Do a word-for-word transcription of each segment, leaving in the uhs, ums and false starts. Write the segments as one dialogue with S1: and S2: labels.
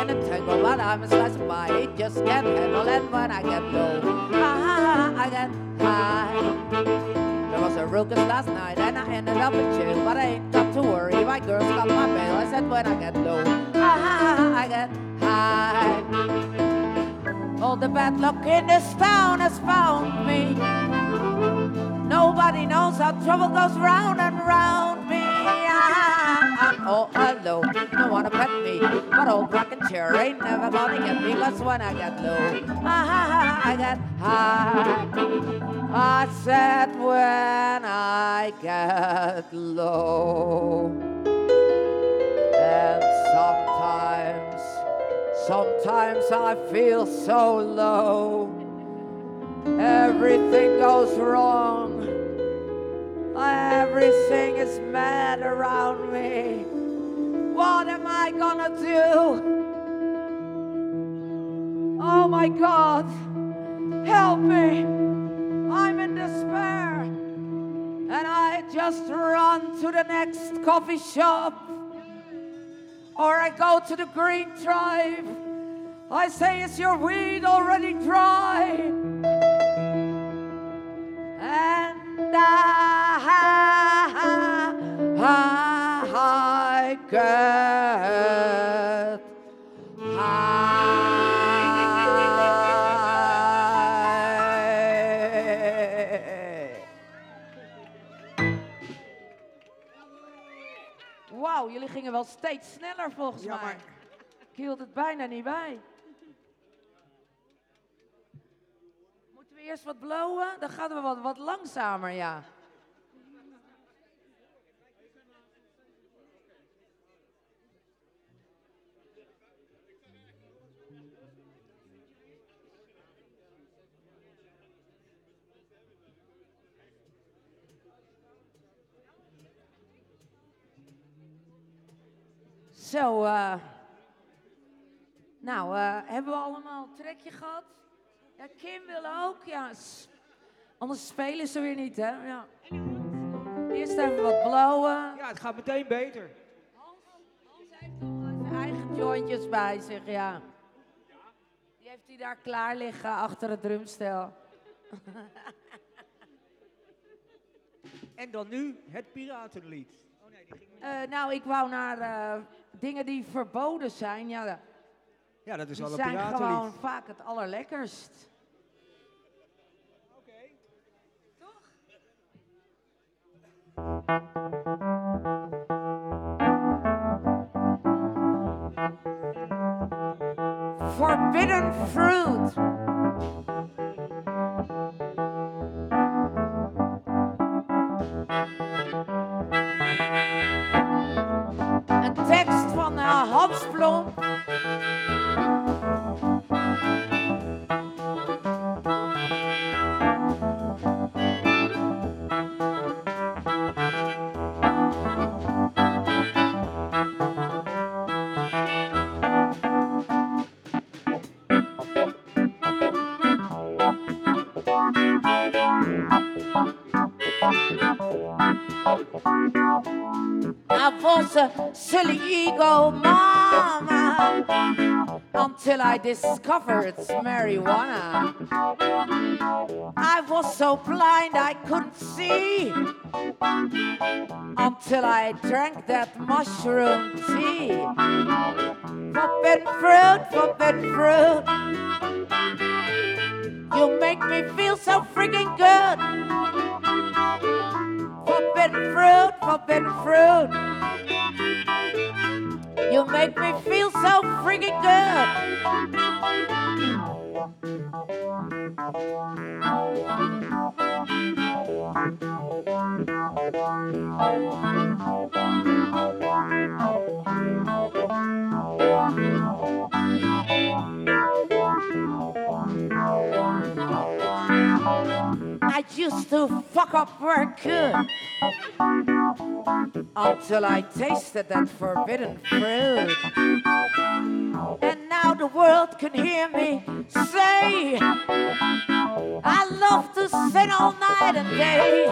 S1: in a tangle, but I'm a slice of pie. It just can't handle it when I get low. Ah, I get high. There was a ruckus last night and I ended up in jail, but I ain't got to worry. My girls got my bail. I said when I get low, ah, I get high. All the bad luck in this town has found me. Nobody knows how trouble goes round and round me. I'm all alone, no one to pet me, but old rocking chair ain't never gonna get me. Cause when I get low, I get high. I said when I get low. And sometimes, sometimes I feel so low. Everything goes wrong. Everything is mad around me. What am I gonna do? Oh my God, help me. I'm in despair. And I just run to the next coffee shop. Or I go to the Green Tribe. I say, is your weed already dry? And I, I get high. Wauw, jullie gingen wel steeds sneller volgens
S2: Ja,
S1: mij.
S2: maar...
S1: Ik hield het bijna niet bij. Moeten we eerst wat blowen? Dan gaan we wat, wat langzamer, ja. Zo, uh, nou, uh, hebben we allemaal een trekje gehad? Ja, Kim wil ook, ja. Anders spelen ze weer niet, hè? Ja. Eerst even wat blowen.
S2: Ja, het gaat meteen beter.
S1: Hans, Hans heeft al zijn eigen jointjes bij zich, ja. Die heeft hij daar klaar liggen achter het drumstel.
S2: En dan nu het piratenlied. Oh nee, die ging...
S1: Uh, nou, ik wou naar uh, dingen die verboden zijn. Ja,
S2: ja, dat is
S1: die
S2: wel een
S1: zijn
S2: piratenlied.
S1: gewoon vaak het allerlekkerst.
S2: Oké. Okay.
S1: Toch? Forbidden fruit. Een tekst van uh, Hans Blom. I was a silly ego mama until I discovered it's marijuana. I was so blind I couldn't see until I drank that mushroom tea. Forbidden fruit, forbidden fruit. You make me feel so freaking good. Forbidden fruit, forbidden fruit. You make me feel so freaking good. I used to fuck up work good until I tasted that forbidden fruit. And now the world can hear me say I love to sing all night and day.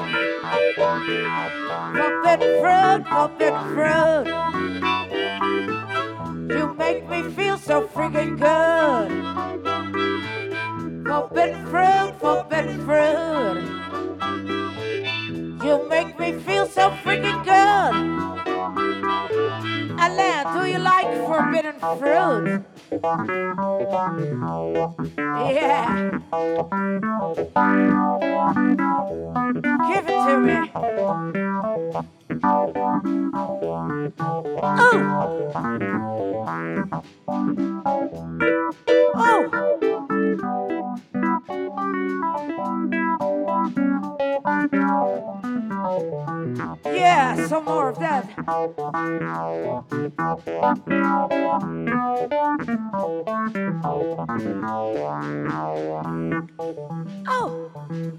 S1: Forbidden fruit, forbidden fruit. You make me feel so freaking good. Forbidden fruit, forbidden fruit. You make me feel so freaking good. Alain, do you like forbidden fruit? Yeah. Give it to me. Oh. Oh. Yeah, some more of that. Oh.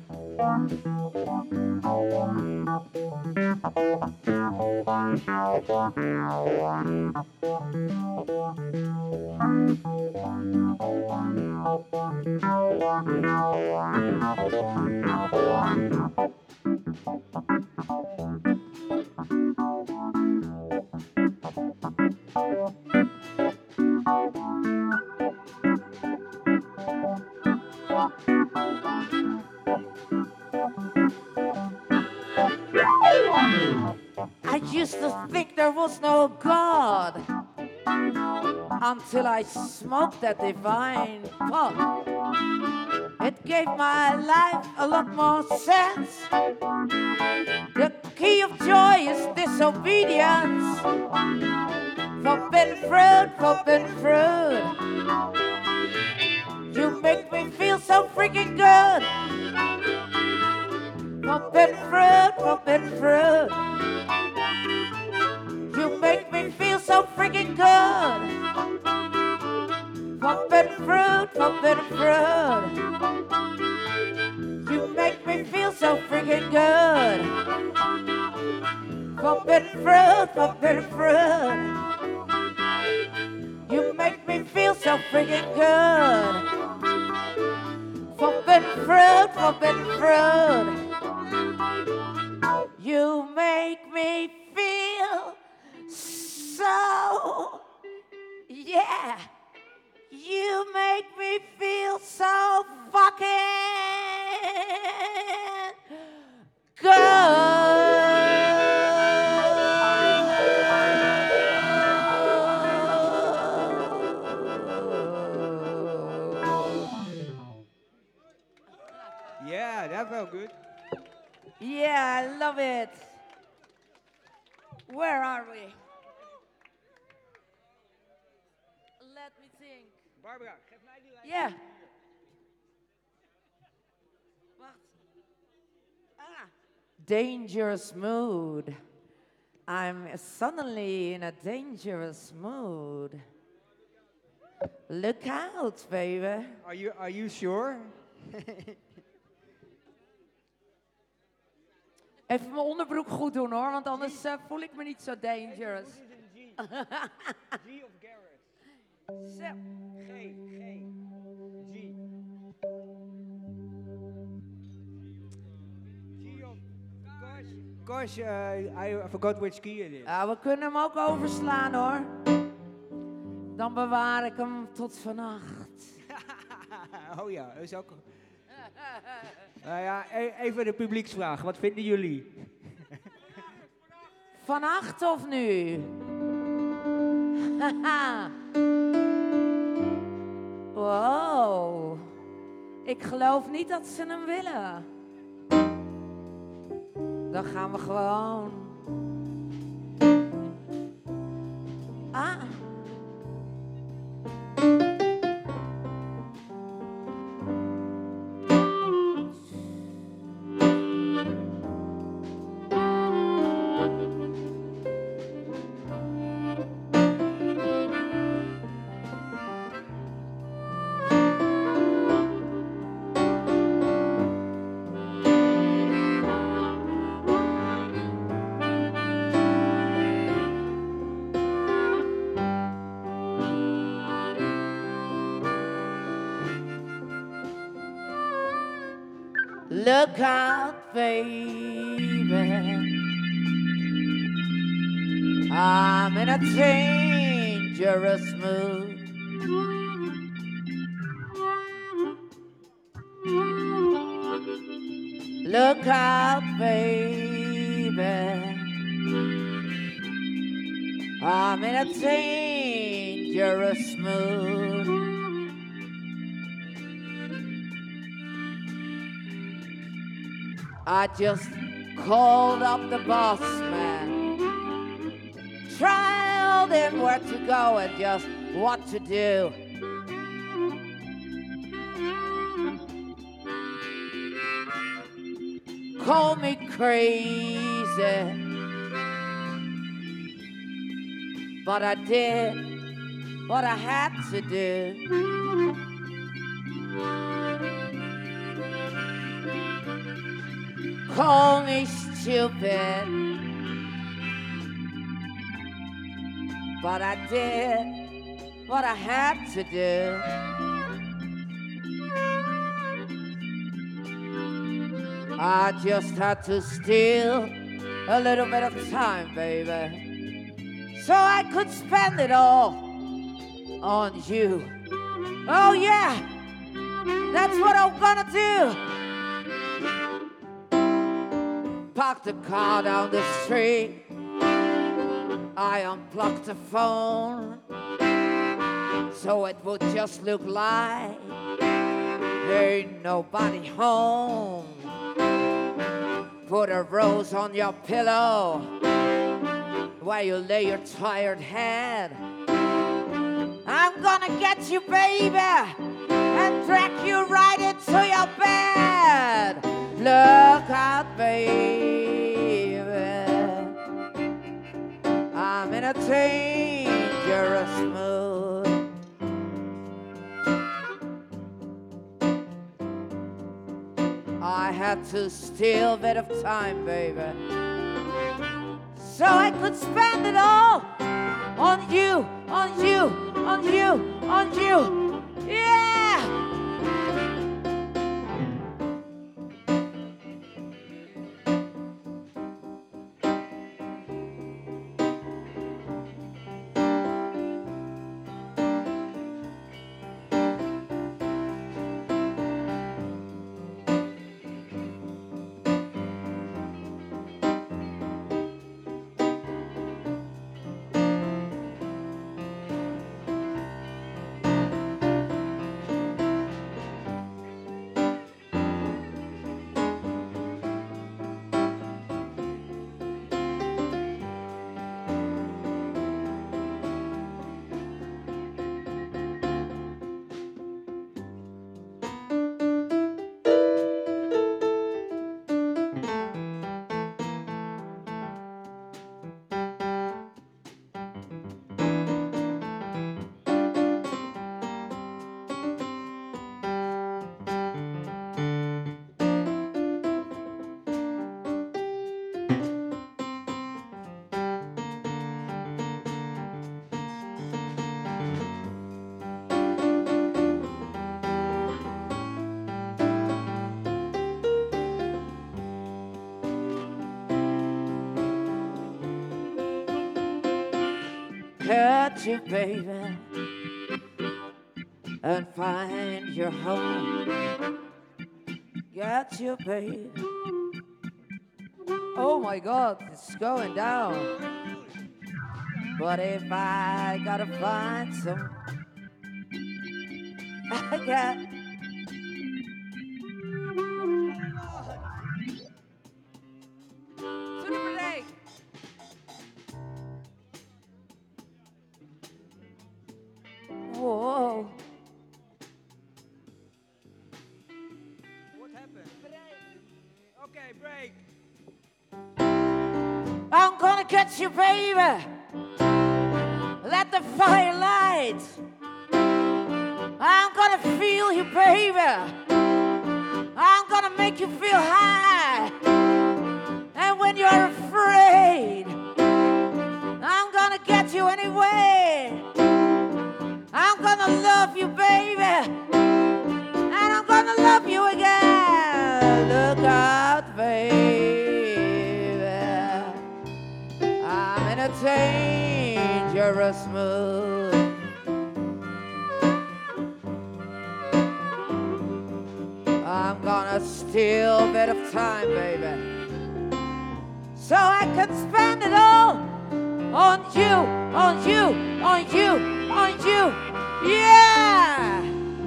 S1: I used to think there was no God until I smoked that divine pot. It gave my life a lot more sense. The key of joy is disobedience. Forbidden fruit, forbidden fruit. You make me feel so freaking good. Forbidden fruit, forbidden fruit. You make me feel so freaking good. Forbidden fruit, forbidden fruit. You make me feel so freaking good. Forbidden fruit, forbidden fruit. You make me feel so freaking good. Forbidden fruit, forbidden fruit. You make me feel so, yeah. You make me feel so fucking good.
S2: Yeah, that felt good.
S1: Yeah, I love it. Where are we? Let me think.
S2: Barbara, geef mij die lijn.
S1: Yeah. Wacht. Ah. Dangerous mood. I'm suddenly in a dangerous mood. Look out, baby.
S2: Are you, are you sure?
S1: Even mijn onderbroek goed doen hoor, want anders uh, voel ik me niet zo dangerous.
S2: G. G of Garrett.
S1: Zo.
S2: G, G. G. G of... Gosh, gosh uh, I forgot which key it is.
S1: Ja, we kunnen hem ook overslaan hoor. Dan bewaar ik hem tot vannacht.
S2: Oh ja, dat is ook... Nou ja, e- even de publieksvraag. Wat vinden jullie?
S1: Vannacht of nu? Haha. Wow. Ik geloof niet dat ze hem willen. Dan gaan we gewoon... Ah. Look out, baby. I'm in a dangerous dangerous mood. Look out, baby, I'm in a dangerous mood. I just called up the boss man, told him where to go and just what to do. Call me crazy, but I did what I had to do. Call me stupid, but I did what I had to do. I just had to steal a little bit of time, baby, so I could spend it all on you. Oh yeah, that's what I'm gonna do. Parked the car down the street, I unplugged the phone, so it would just look like ain't nobody home. Put a rose on your pillow while you lay your tired head. I'm gonna get you, baby, and drag you right into your bed. Look out, baby, I'm in a dangerous mood. I had to steal a bit of time, baby, so I could spend it all on you, on you, on you, on you. Yeah! Cut you, baby, and find your home. Get you, baby. Oh my God, it's going down. But if I gotta find some, I got. Super break. Whoa.
S2: What happened? Okay, break.
S1: I'm gonna catch you, baby. Let the fire light. I'm gonna feel you, baby. I'm gonna make you feel high. And when you're afraid, I'm gonna get you anyway. I'm gonna love you, baby, and I'm gonna love you again. Look out, baby, I'm in a dangerous mood. I'm gonna steal a bit of time, baby, so I can spend it all on you, on you, on you, on you. Yeah!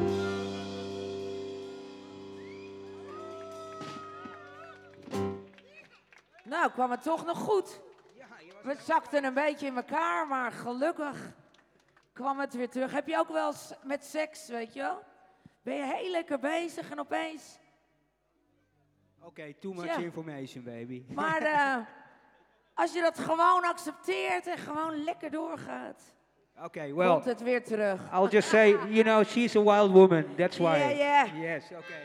S1: Nou, kwam het toch nog goed. We zakten een beetje in elkaar, maar gelukkig kwam het weer terug. Heb je ook wel eens met seks, weet je wel? Ben je heel lekker bezig en opeens...
S2: Oké, okay, too much
S1: ja.
S2: information, baby.
S1: Maar uh, als je dat gewoon accepteert en gewoon lekker doorgaat,
S2: okay, well,
S1: komt het weer terug.
S2: I'll just say, you know, she's a wild woman. That's why.
S1: Yeah, yeah.
S2: Yes, okay.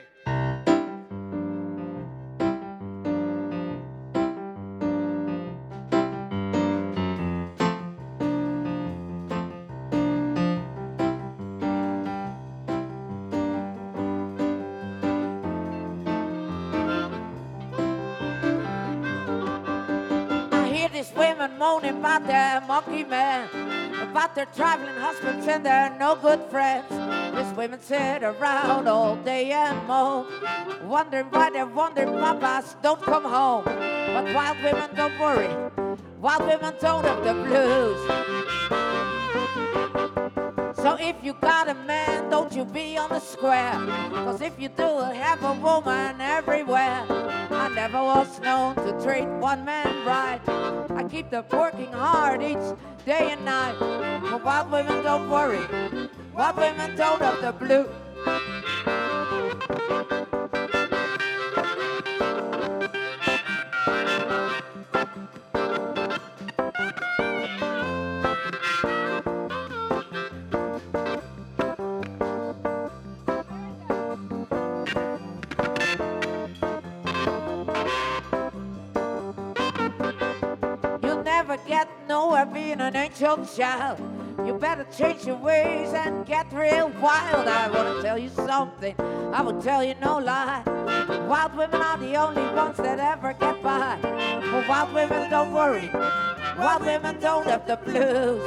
S1: These women moaning about their monkey man, about their traveling husbands and their no good friends. These women sit around all day and moan, wondering why their wandering papas don't come home. But wild women don't worry, wild women don't have the blues. So if you got a man, don't you be on the square, cause if you do, you'll have a woman everywhere. I never was known to treat one man right. I keep them working hard each day and night. But wild women don't worry, wild women don't have the blue. Get nowhere being an angel child. You better change your ways and get real wild. I wanna tell you something, I will tell you no lie. Wild women are the only ones that ever get by. But wild women don't worry, wild women don't have the blues.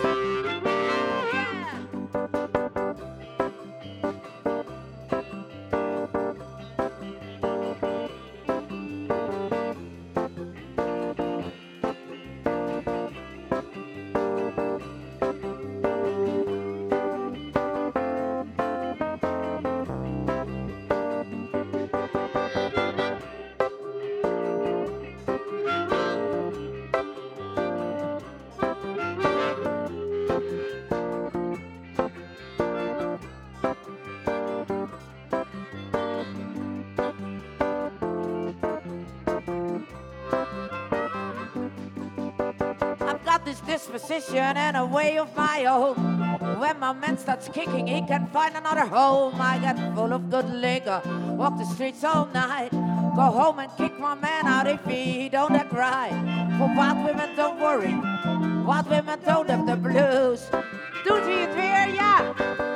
S1: This disposition and a way of my own. When my man starts kicking, he can find another home. I get full of good liquor, walk the streets all night, go home and kick my man out if he don't act right. For wild women don't worry, wild women don't have the blues. Doet hij het weer? Ja!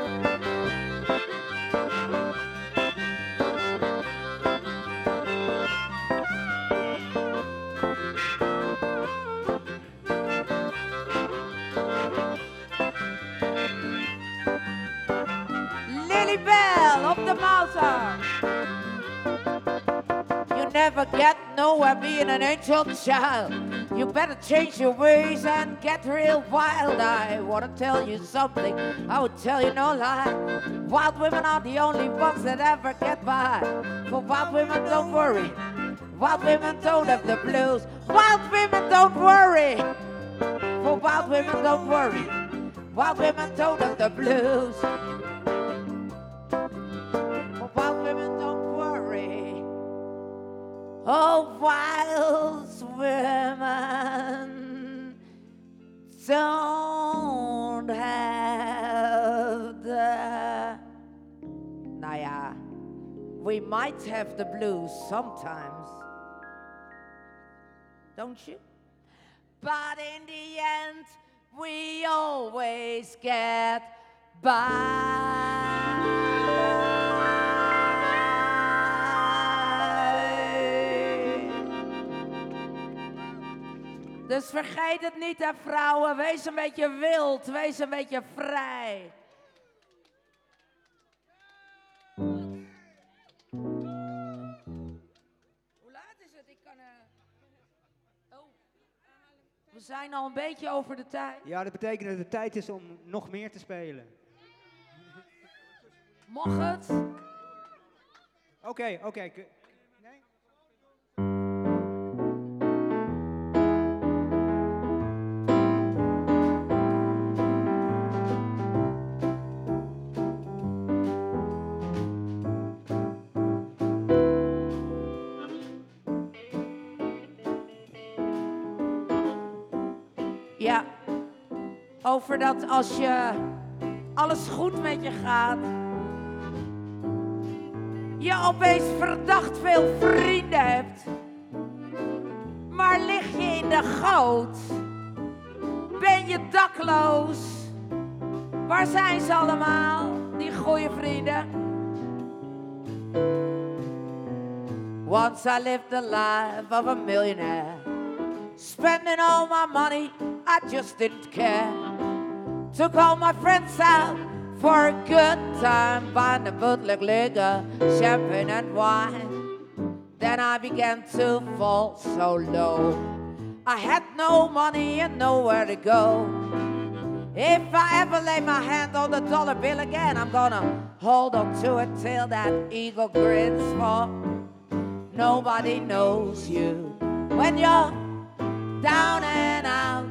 S1: Bell of the Mouser. You never get nowhere being an angel child. You better change your ways and get real wild. I wanna tell you something, I would tell you no lie. Wild women are the only ones that ever get by. For wild women don't worry, wild women don't have the blues. Wild women don't worry, for wild women don't worry, wild women don't have the blues. Oh, wild women don't have the... Nou ja, we might have the blues sometimes. Don't you? But in the end, we always get by. Dus vergeet het niet, hè, vrouwen. Wees een beetje wild. Wees een beetje vrij. zijn al een beetje over de tijd.
S2: Ja, dat betekent dat het tijd is om nog meer te spelen.
S1: Mag het?
S2: Oké, okay, oké. Okay. Nee?
S1: Ja, over dat als je alles goed met je gaat, je opeens verdacht veel vrienden hebt, maar lig je in de goot, ben je dakloos, waar zijn ze allemaal, die goeie vrienden? Once I lived the life of a millionaire, spending all my money, I just didn't care. Took all my friends out for a good time, buying the bootleg liquor, champagne and wine. Then I began to fall so low. I had no money and nowhere to go. If I ever lay my hand on the dollar bill again, I'm gonna hold on to it till that eagle grins, for nobody knows you when you're down and out.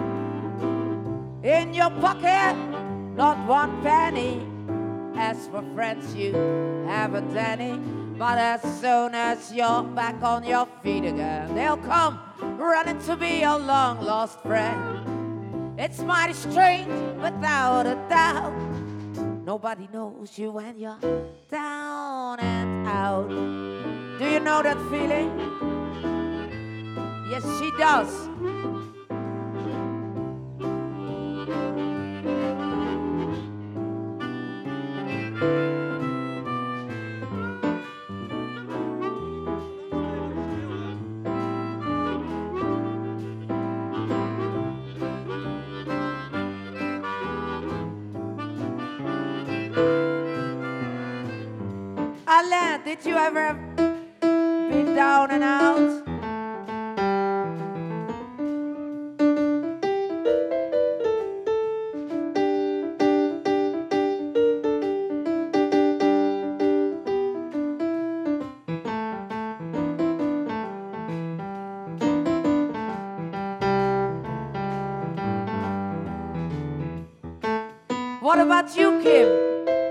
S1: In your pocket, not one penny. As for friends, you haven't any. But as soon as you're back on your feet again, they'll come running to be your long lost friend. It's mighty strange, without a doubt. Nobody knows you when you're down and out. Do you know that feeling? Yes, she does. Alain, did you ever been down and out? What about you, Kim?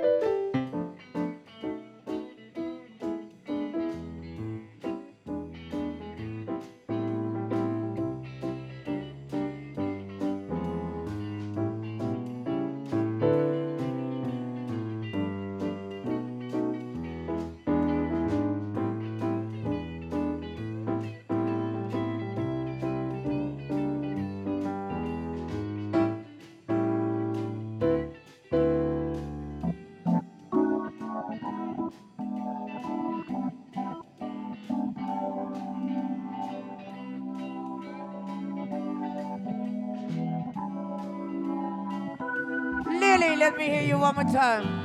S1: Lily, let me hear you one more time.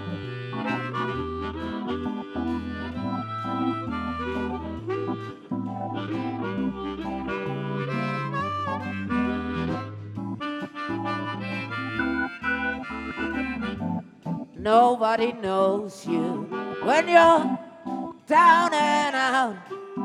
S1: Nobody knows you when you're down and out.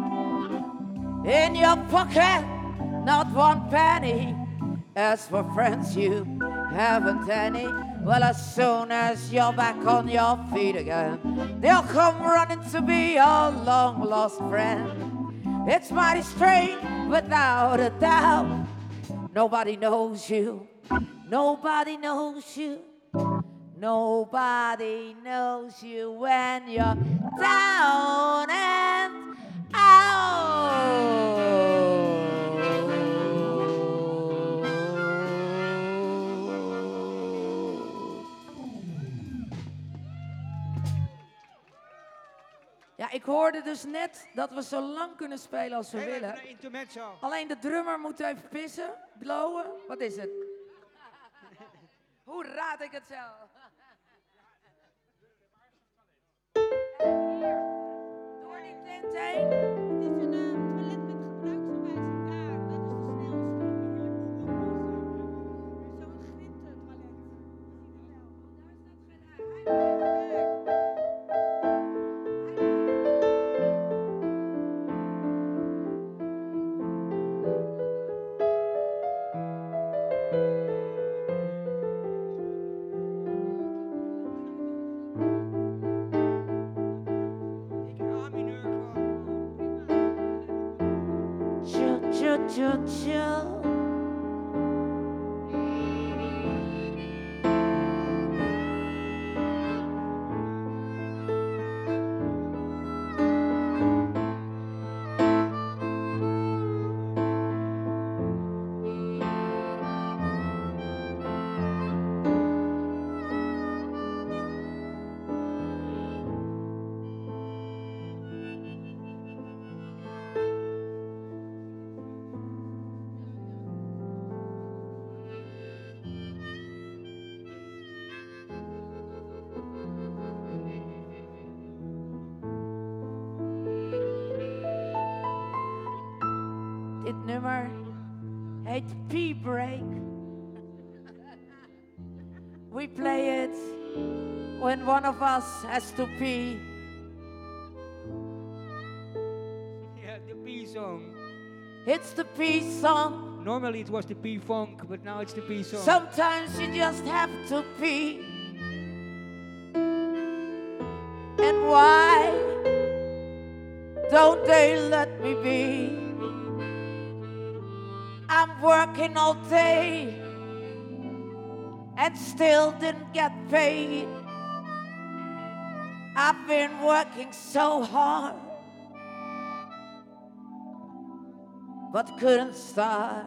S1: In your pocket, not one penny. As for friends, you haven't any. Well, as soon as you're back on your feet again, they'll come running to be your long-lost friend. It's mighty strange, without a doubt. Nobody knows you. Nobody knows you. Nobody knows you when you're down and out. Ja, ik hoorde dus net dat we zo lang kunnen spelen als we
S2: Heel
S1: willen.
S2: even een intermezzo.
S1: Alleen de drummer moet even pissen, blowen. Wat is het? Hoe raad ik het zelf? Hier, door die tent heen.
S3: Het is een uh, toilet met gebruiksaanwijzing kaart. Dat is de snelste.
S1: choo-choo. Dit nummer heet Pee-Break. We play it when one of us has to pee.
S2: Yeah, the P song.
S1: It's the pee song.
S2: Normally it was the P funk, but now it's the P song.
S1: Sometimes you just have to pee. And why don't they let me be? I'm working all day and still didn't get paid. I've been working so hard, but couldn't start.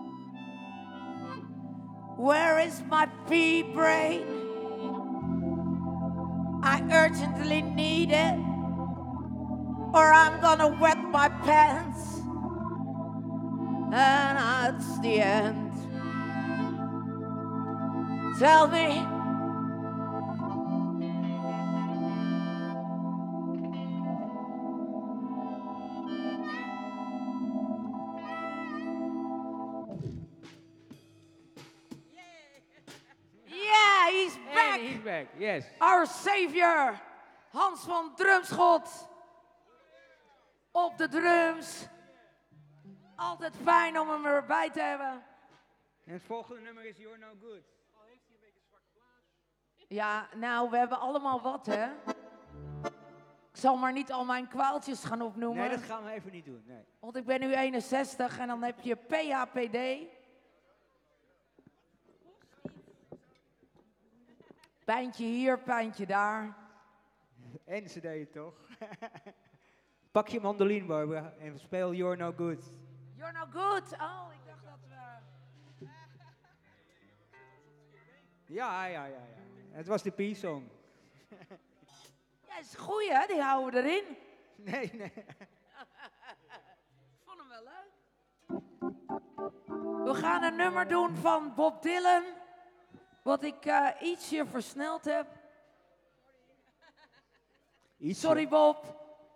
S1: Where is my pee break? I urgently need it, or I'm gonna wet my pants. And that's the end. Tell me, yeah, he's back.
S2: And he's back, yes.
S1: Our savior, Hans van Drumschot. Op de drums. Altijd fijn om hem erbij te hebben.
S2: En het volgende nummer is You're No Good.
S1: Ja, nou, we hebben allemaal wat, hè? Ik zal maar niet al mijn kwaaltjes gaan opnoemen.
S2: Nee, dat gaan we even niet doen. Nee.
S1: Want ik ben nu eenenzestig en dan heb je P H P D. Pijntje hier, pijntje daar.
S2: En ze deed het toch? Pak je mandoline, Barbara, en speel You're No Good.
S1: You're no good. Oh, ik dacht dat we...
S2: Ja, ja, ja, ja. Het was de P-song.
S1: Ja, is goeie, hè? Die houden we erin.
S2: Nee, nee.
S1: Vond hem wel leuk. We gaan een nummer doen van Bob Dylan. Wat ik uh, ietsje versneld heb.
S2: Ietsje.
S1: Sorry, Bob.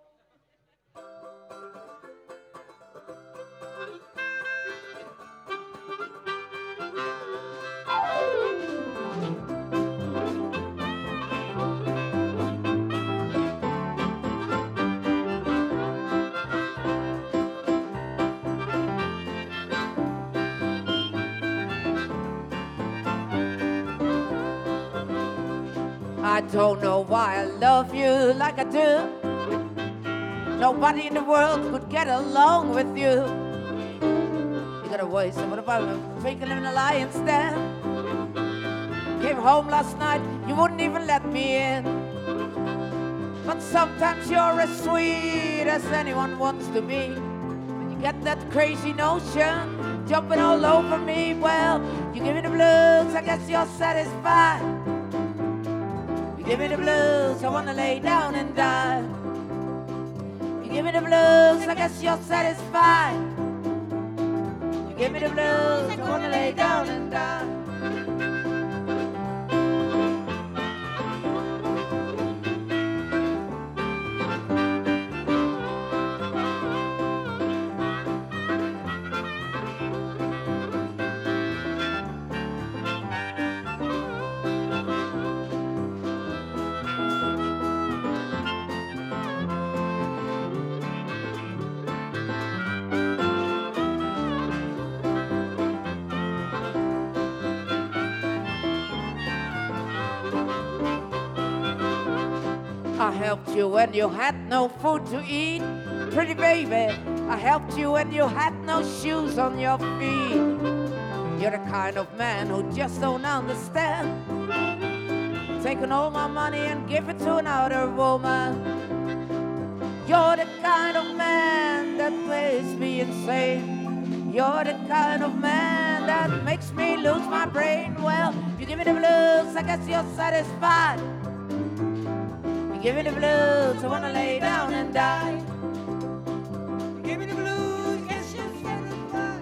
S1: I don't know why I love you like I do. Nobody in the world could get along with you. You got a voice of a twinkle in a lion's den. Came home last night, you wouldn't even let me in. But sometimes you're as sweet as anyone wants to be. When you get that crazy notion, jumping all over me, well, you give me the blues, I guess you're satisfied. Give me the blues, I wanna lay down and die. You give me the blues, I guess you're satisfied. You give me the blues, I wanna lay down and die. I helped you when you had no food to eat. Pretty baby, I helped you when you had no shoes on your feet. You're the kind of man who just don't understand. Taking all my money and give it to another woman. You're the kind of man that makes me insane. You're the kind of man that makes me lose my brain. Well, you give me the blues, I guess you're satisfied. You give me the blues, I wanna lay down and die.
S2: Give me the blues, guess you're satisfied.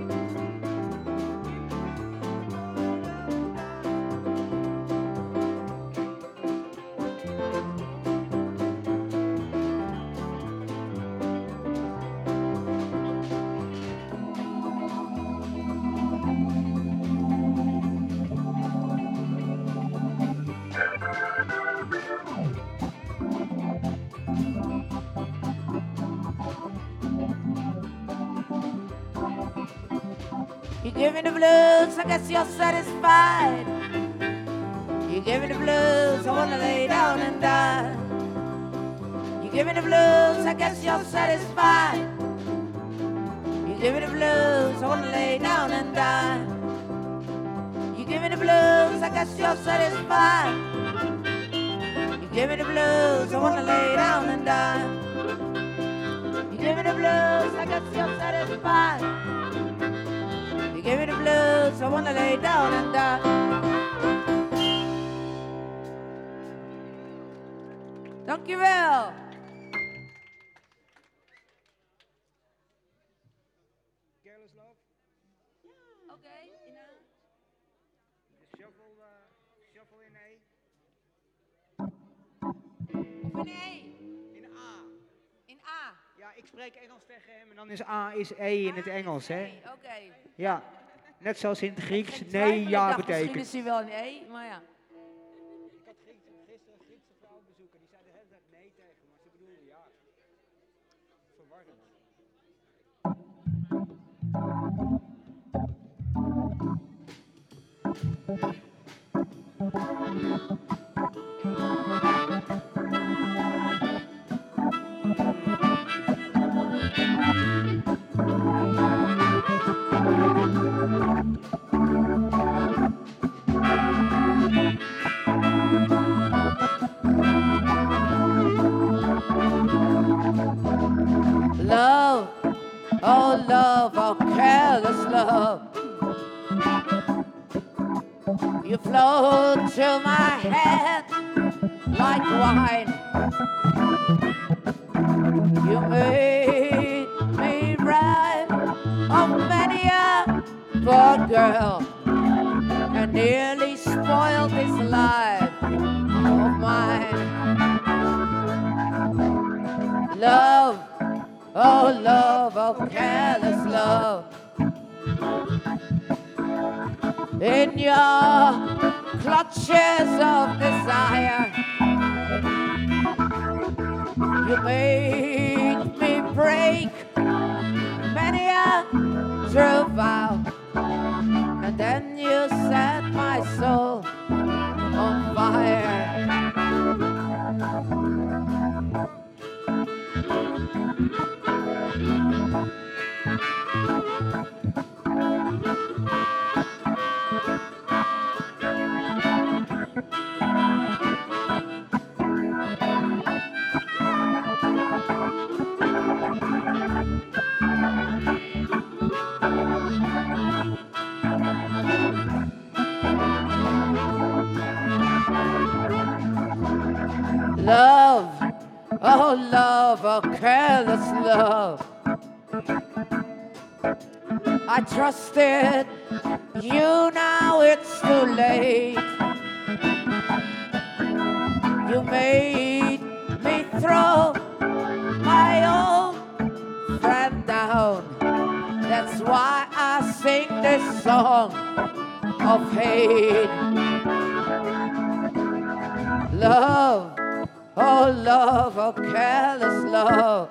S1: You give me the blues, I guess you're satisfied. You give me the blues, I wanna lay down and die. You give me the blues, I guess you're satisfied. You give me the blues, I wanna lay down and die. You give me the blues, I guess you're satisfied. You give me the blues, I wanna lay down and die. You give me the blues, I guess you're satisfied. You give me the blues, I wanna lay down and die. Dankjewel.
S2: Careless Love.
S1: Oké, in A.
S2: Shuffle, uh, shuffle in A.
S1: Of in E?
S2: In A.
S1: In A.
S2: Ja, ik spreek Engels tegen hem en dan is A is E in het Engels, hè?
S1: Oké.
S2: Ja, net zoals in het Grieks
S1: Geen
S2: nee
S1: twijfel, ik
S2: ja
S1: dacht, Misschien
S2: betekent.
S1: is hij wel in E, maar ja.
S2: Ik had gisteren een Griekse vrouw bezoeken, die zei de hele tijd nee tegen me, maar ze bedoelde ja. Verwarrend.
S1: Love, oh love, oh careless love. You flow to my head like wine. You made me rhyme of many a poor girl and nearly spoiled this life of mine. Love, oh love, oh careless love. In your clutches of desire, you made me break many a true vow, and then you set my soul on fire. Love, oh love, oh careless love. I trusted you, now it's too late. You made me throw my old friend down. That's why I sing this song of hate. Love, oh love, oh careless love.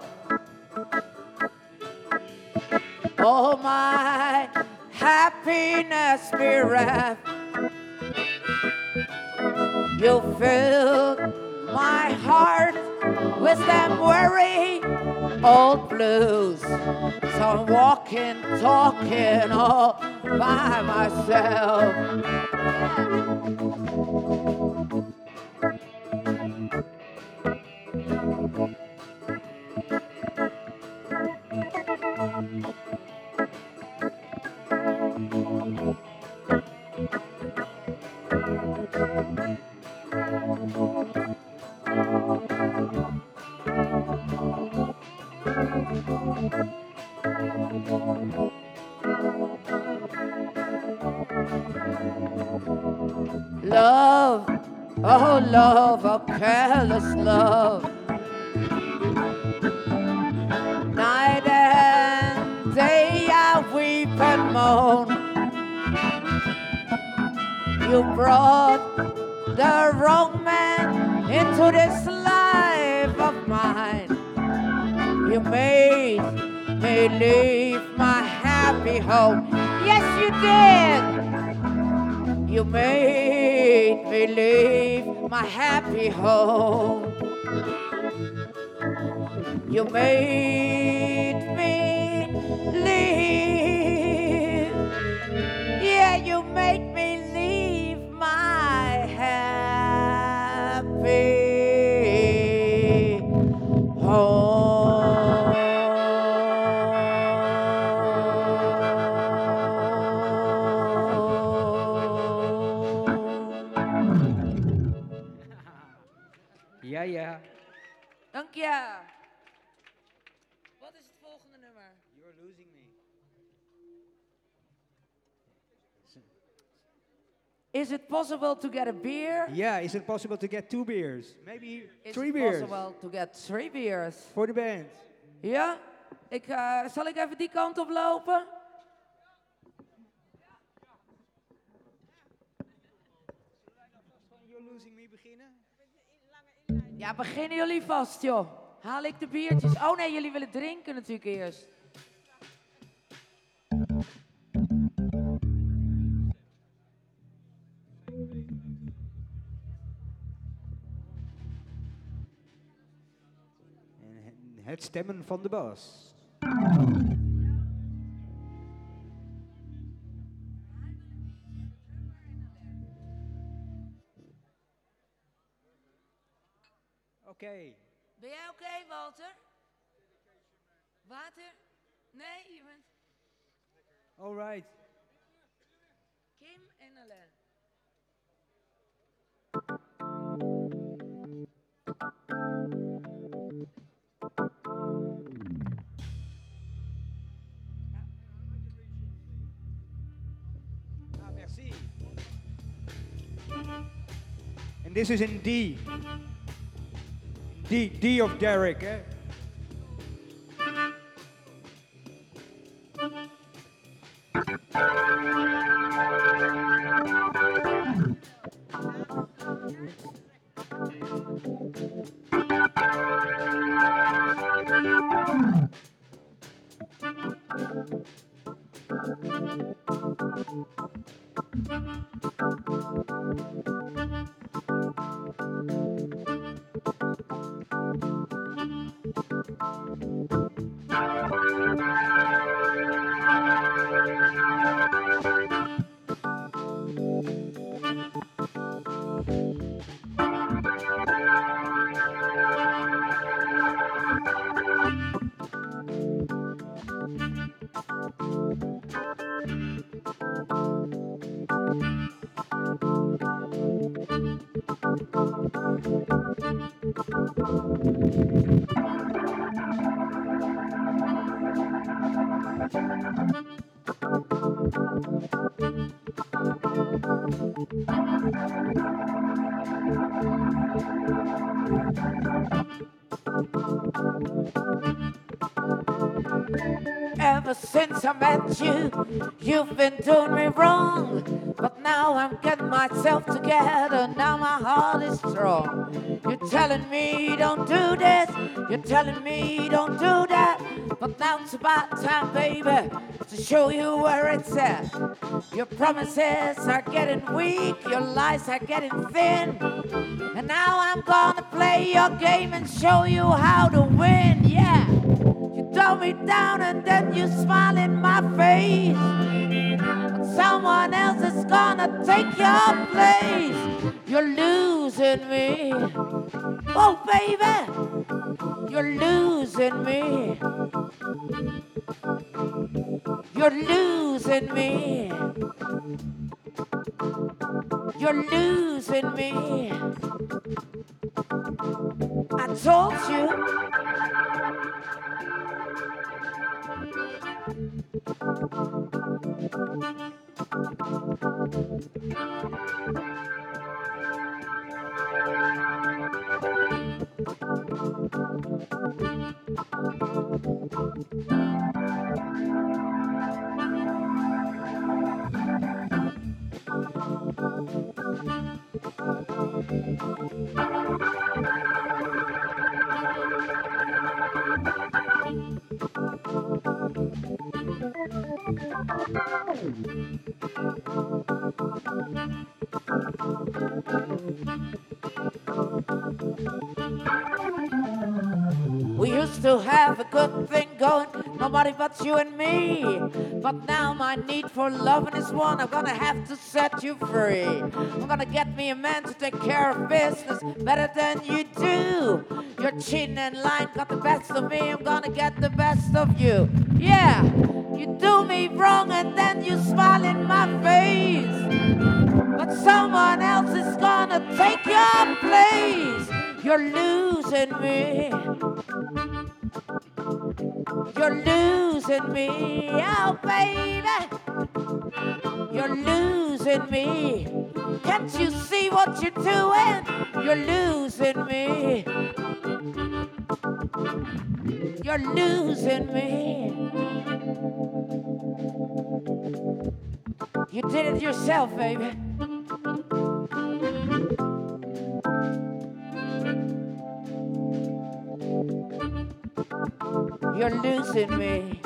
S1: Oh my happiness bereft. You filled my heart with them worry old blues. So I'm walking, talking all by myself. Love, oh love, oh careless love. Night and day I weep and moan. You brought the wrong man into this life of mine. You made me leave my happy home. Yes, you did. You made me leave my happy home. You made me leave. Yeah, you made me leave my happy home.
S2: Ja, ja.
S1: Dank je. Wat is het volgende nummer?
S2: You're losing me.
S1: Is it possible to get a beer?
S2: Yeah, is it possible to get two beers? Maybe
S1: Is
S2: three
S1: it
S2: beers
S1: possible to get three beers?
S2: for the band.
S1: Ja? Ik, uh, zal ik even die kant op lopen?
S2: You're losing me beginnen?
S1: Ja, beginnen jullie vast, joh. Haal ik de biertjes. Oh nee, jullie willen drinken natuurlijk eerst.
S2: En het stemmen van de bas. Oké. Okay.
S1: Ben jij oké, okay, Walter? Water? Nee, je bent...
S2: All right.
S1: Kim en Alain.
S2: Ah, merci. And this is in D. D, D of Derek, eh? Ever since I met you, you've been doing me wrong. But now I'm getting myself together, now my heart is strong. You're telling me don't do this, you're telling me don't do that. But now it's about time, baby, to show you where it's at. Your promises are getting weak, your lies are getting thin. And now I'm gonna play your game and show you how to win, yeah. dumb me down and then you smile in my face. But someone else is gonna take your place. You're losing me. Oh, baby, you're losing me. You're losing me. You're losing me. I told you. We used to have a good thing going, nobody but you and me. But now my need for loving is one, I'm gonna have to set you free. I'm gonna get me a man to take care of business better than you do. You're cheating and lying, got the best of me, I'm gonna get the best of you. Yeah, you do me wrong and then you smile in my face. But someone else is gonna take your place. You're losing me. You're losing me, oh baby. You're losing me. Can't you see what you're doing? You're losing me. You're losing me. You did it yourself, baby. You're losing me.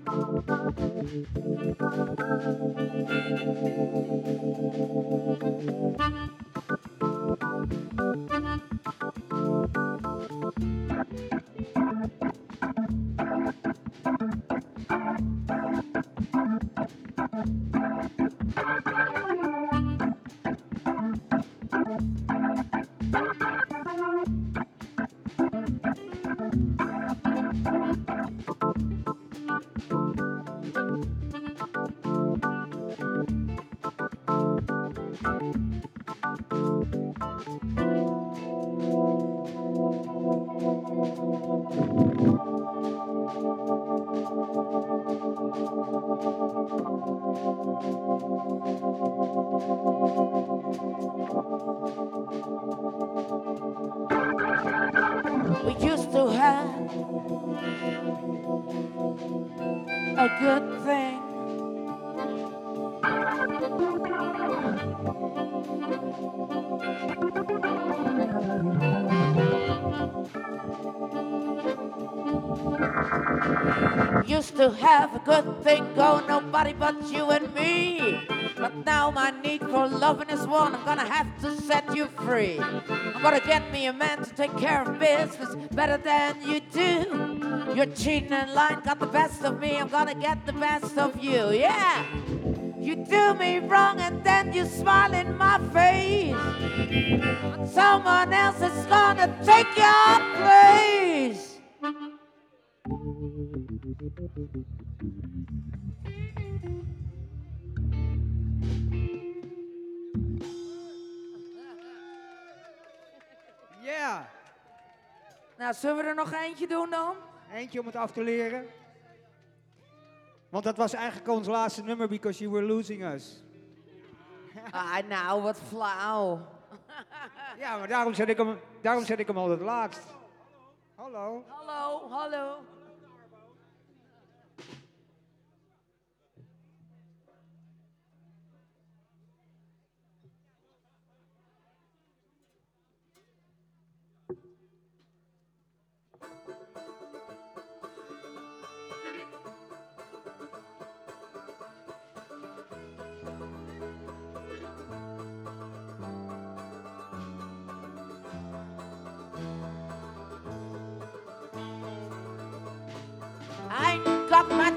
S2: We used to have a good thing. Used to have a good thing going, nobody but you and me. But now my need for loving is one, I'm gonna have to set you free. I'm gonna get me a man to take care of business better than you do. You're cheating and lying, got the best of me, I'm gonna get the best of you, yeah. You do me wrong and then you smile in my face. But someone else is gonna take your place.
S3: Ja.
S2: Nou, zullen we er nog eentje doen dan?
S3: Eentje om het af te leren. Want dat was eigenlijk ons laatste nummer, because you were losing us.
S2: Ah, nou, wat flauw.
S3: Ja, maar daarom zet ik hem, daarom zet ik hem altijd laatst. Hallo.
S2: Hallo, hallo.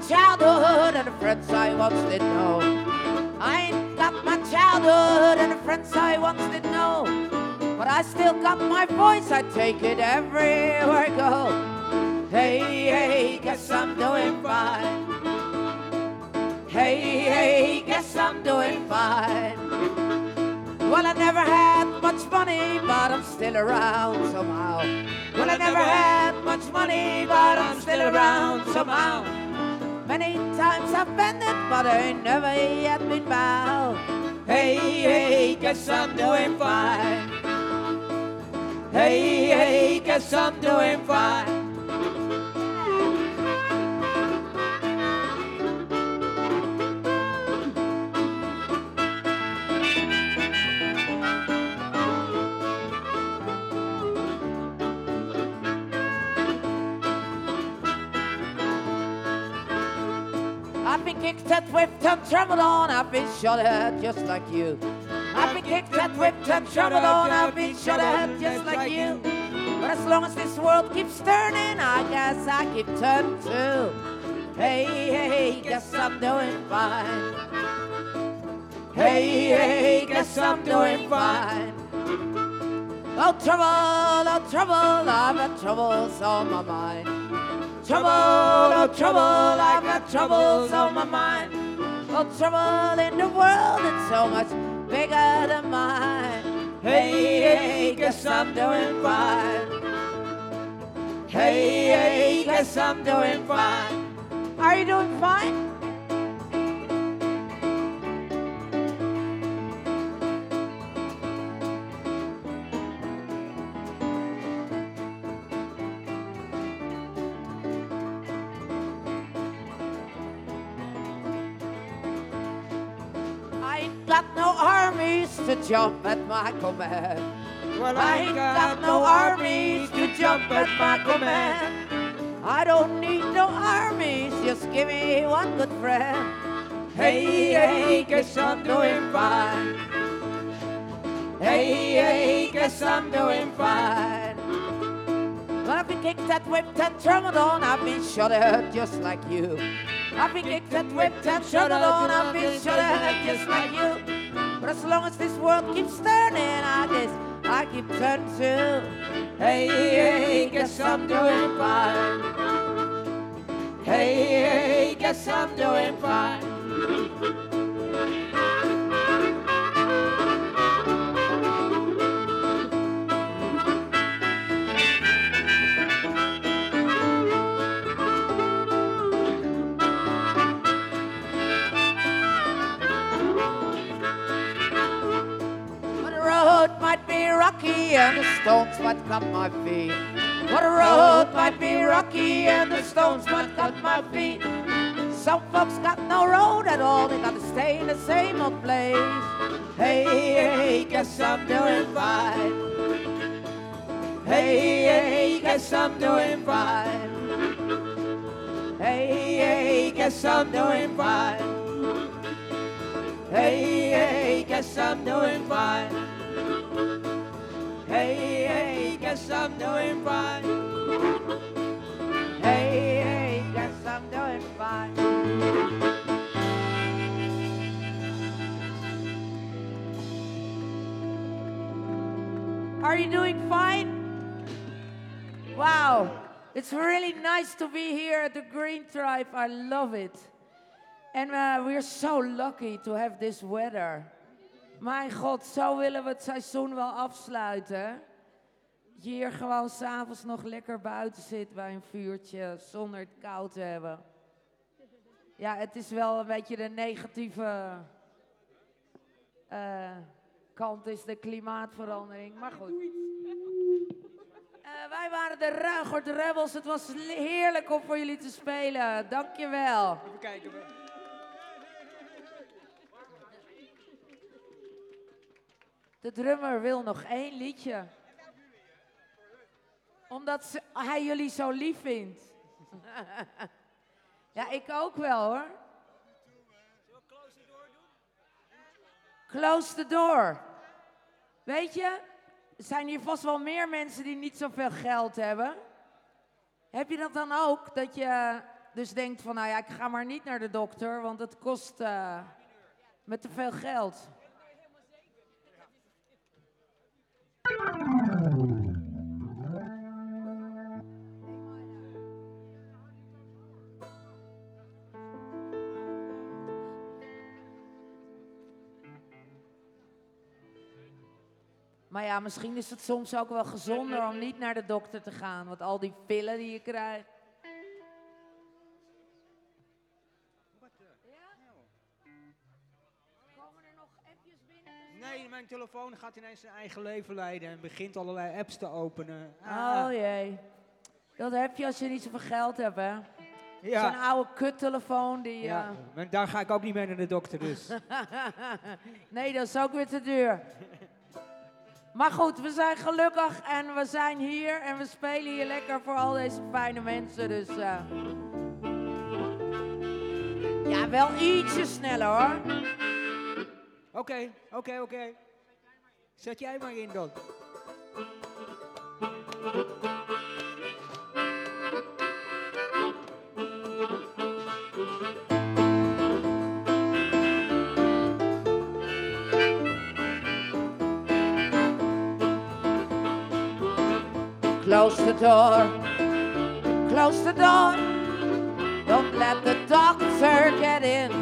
S2: childhood and the friends I once did know. I ain't got my childhood and the friends I once did know. But I still got my voice, I take it everywhere I go. Hey, hey, guess I'm doing fine. Hey, hey, guess I'm doing fine. Well, I never had much money, but I'm still around somehow. Well, I never had much money, but I'm still around somehow. Many times I've been it, but I ain't never yet been bound. Hey, hey, guess I'm doing fine. Hey, hey, guess I'm doing fine. I've been kicked and whipped and trampled on, I've been shot at just like you. I've been kicked and whipped and trampled on, I've been shot at just like you. But as long as this world keeps turning, I guess I keep turning too. Hey, hey, guess I'm doing fine. Hey, hey, guess I'm doing fine. Oh trouble, oh trouble, I've got troubles on my mind. Trouble, oh trouble, I've got troubles on my mind. Oh trouble in the world, it's so much bigger than mine. Hey, hey, guess I'm doing fine. Hey, hey, guess I'm doing fine. Are you doing fine? Got no armies to jump at my command. Well, I ain't got no armies to jump at my command. I don't need no armies, just give me one good friend. Hey, hey, guess I'm doing fine. Hey, hey, guess I'm doing fine. Well, I've been kicked and whipped and trampled on, I've been shot at just like you. I've been kicked and whipped and trampled on, I've been shot at just like you. But as long as this world keeps turning, I guess I keep turning too. Hey, hey, guess I'm doing fine. Hey, hey, guess I'm doing fine. Might be rocky and the stones might cut my feet. But the road might be rocky and the stones might cut my feet. Some folks got no road at all, they gotta stay in the same old place. Hey, hey, guess I'm doing fine. Hey, hey, guess I'm doing fine. Hey, hey, guess I'm doing fine. Hey, hey, guess I'm doing fine. Hey, hey, guess I'm doing fine. Hey, hey, guess I'm doing fine. Are you doing fine? Wow, it's really nice to be here at the Green Tribe. I love it. And uh, we're so lucky to have this weather. Mijn god, zo willen we het seizoen wel afsluiten. Dat je hier gewoon s'avonds nog lekker buiten zit bij een vuurtje zonder het koud te hebben. Ja, het is wel een beetje de negatieve uh, kant is de klimaatverandering, maar goed. Uh, wij waren de Ruigert Rebels. Het was heerlijk om voor jullie te spelen. Dankjewel.
S3: Even kijken.
S2: De drummer wil nog één liedje. Omdat ze, hij jullie zo lief vindt. Ja, ik ook wel hoor. Zullen we Close the Door doen? Close the Door. Weet je, er zijn hier vast wel meer mensen die niet zoveel geld hebben. Heb je dat dan ook? Dat je dus denkt van, nou ja, ik ga maar niet naar de dokter, want het kost uh, me te veel geld. Maar ja, misschien is het soms ook wel gezonder om niet naar de dokter te gaan. Want al die pillen die je krijgt. Komen er nog appjes binnen?
S3: Nee, mijn telefoon gaat ineens zijn eigen leven leiden en begint allerlei apps te openen.
S2: Ah. Oh jee. Dat heb je als je niet zoveel geld hebt, hè?
S3: Ja.
S2: Zo'n oude kuttelefoon die...
S3: Ja,
S2: uh...
S3: maar daar ga ik ook niet mee naar de dokter dus.
S2: Nee, dat is ook weer te duur. Maar goed, we zijn gelukkig en we zijn hier en we spelen hier lekker voor al deze fijne mensen. Dus uh... ja, wel ietsje sneller hoor.
S3: Oké, okay, oké, okay, oké. Okay. Zet jij maar in dan.
S2: Close the door, close the door, don't let the doctor get in.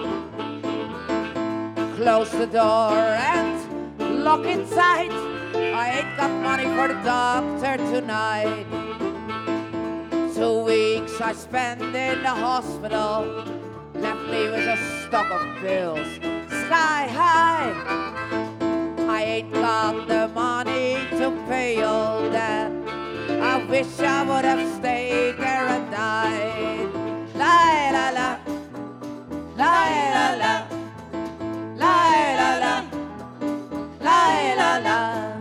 S2: Close the door and lock it tight, I ain't got money for the doctor tonight. Two weeks I spent in the hospital, left me with a stock of pills, sky high. I ain't got the money to pay all that. I wish I would have stayed there and died. La la la, la la la, la la la, la la la.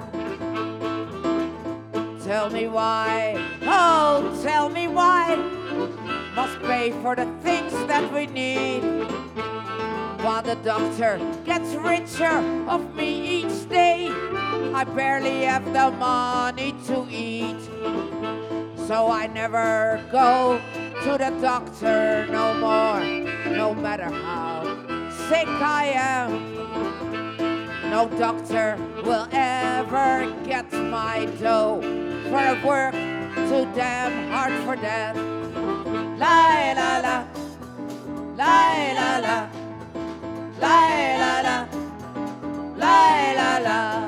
S2: Tell me why, oh tell me why, must pay for the things that we need. While the doctor gets richer of me each day, I barely have the money to eat. So I never go to the doctor no more, no matter how sick I am. No doctor will ever get my dough, for I work too damn hard for that. La la la, la la la, la la la, la la la.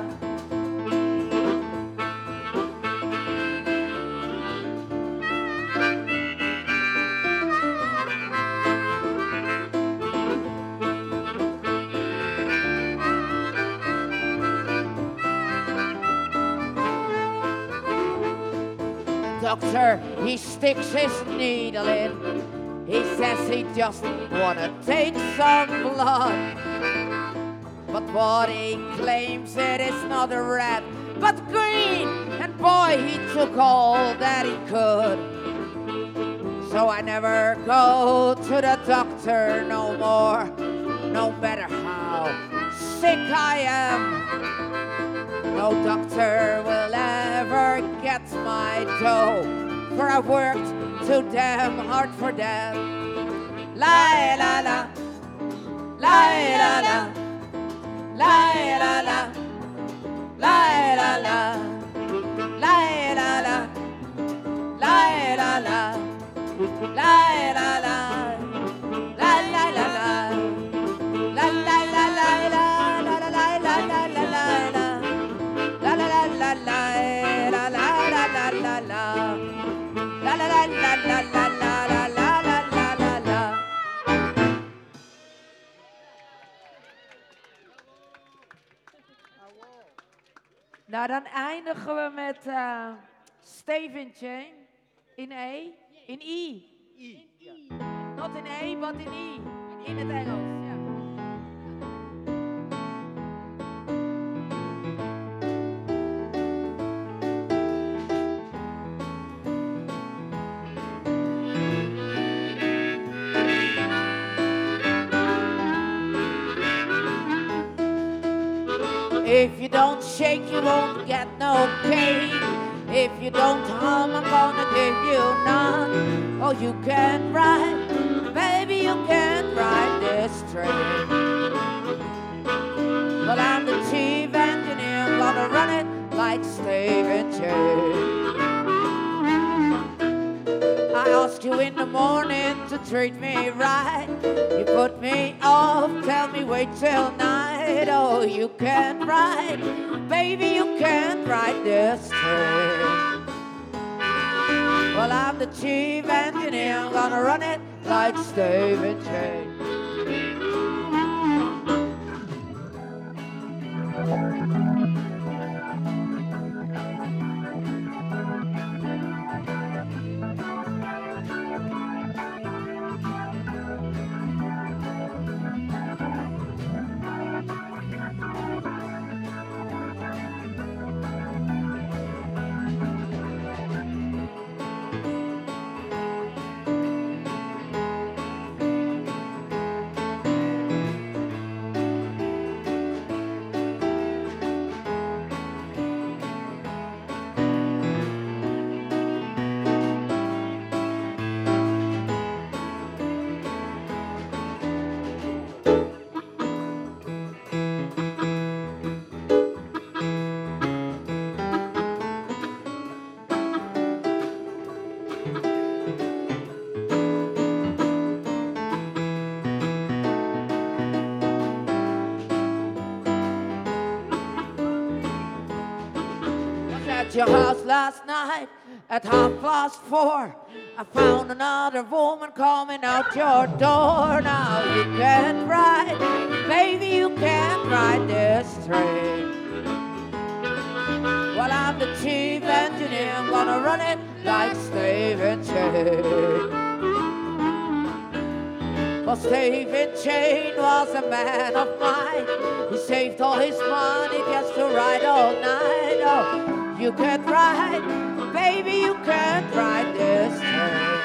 S2: Doctor, he sticks his needle in. He says he just wanna take some blood. But what he claims it is not a rat, but green. And boy, he took all that he could. So I never go to the doctor no more, no matter how sick I am. No doctor will ever get my dough, for I worked too damn hard for that. La la la, la la la, la la la, la la la, la la la, la la la, la la la, la la la la, la la la la la. Nou, dan eindigen we met uh, Steven Chain in E, in I.
S3: I.
S2: Not in E, but in I. In het Engels, ja. If you don't shake, you won't get no pay. If you don't come, I'm gonna give you none. Oh, you can't ride, baby, you can't ride this train. Well, I'm the chief engineer, I'm gonna run it like stave and chain. I ask you in the morning to treat me right. You put me off, tell me wait till night. Oh, you can't ride, baby, you can't ride this train. Well, I'm the chief engineer, I'm gonna run it like stave and chain. At your house last night at half past four, I found another woman coming out your door. Now you can't ride, baby, you can't ride this train. Well, I'm the chief engineer, I'm gonna run it like stave and chain. Well, stave and chain was a man of mine. He saved all his money just to ride all night. Oh, you can't ride, baby, you can't ride this train.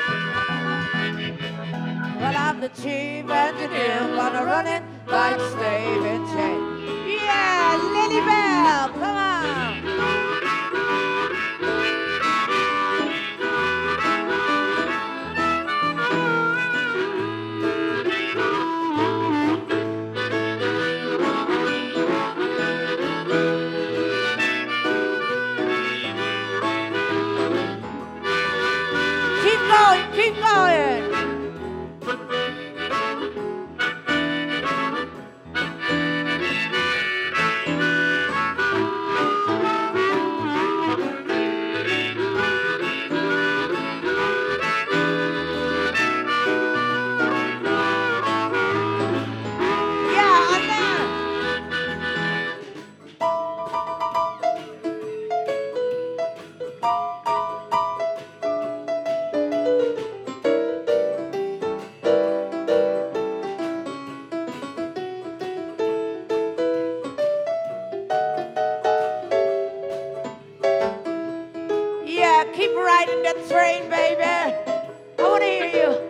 S2: Well, I'm the chief engineer, I'm gonna run it like stave and chain. Yeah, Lily Bell, come on. Keep going. Keep riding that train, baby. I want to hear you.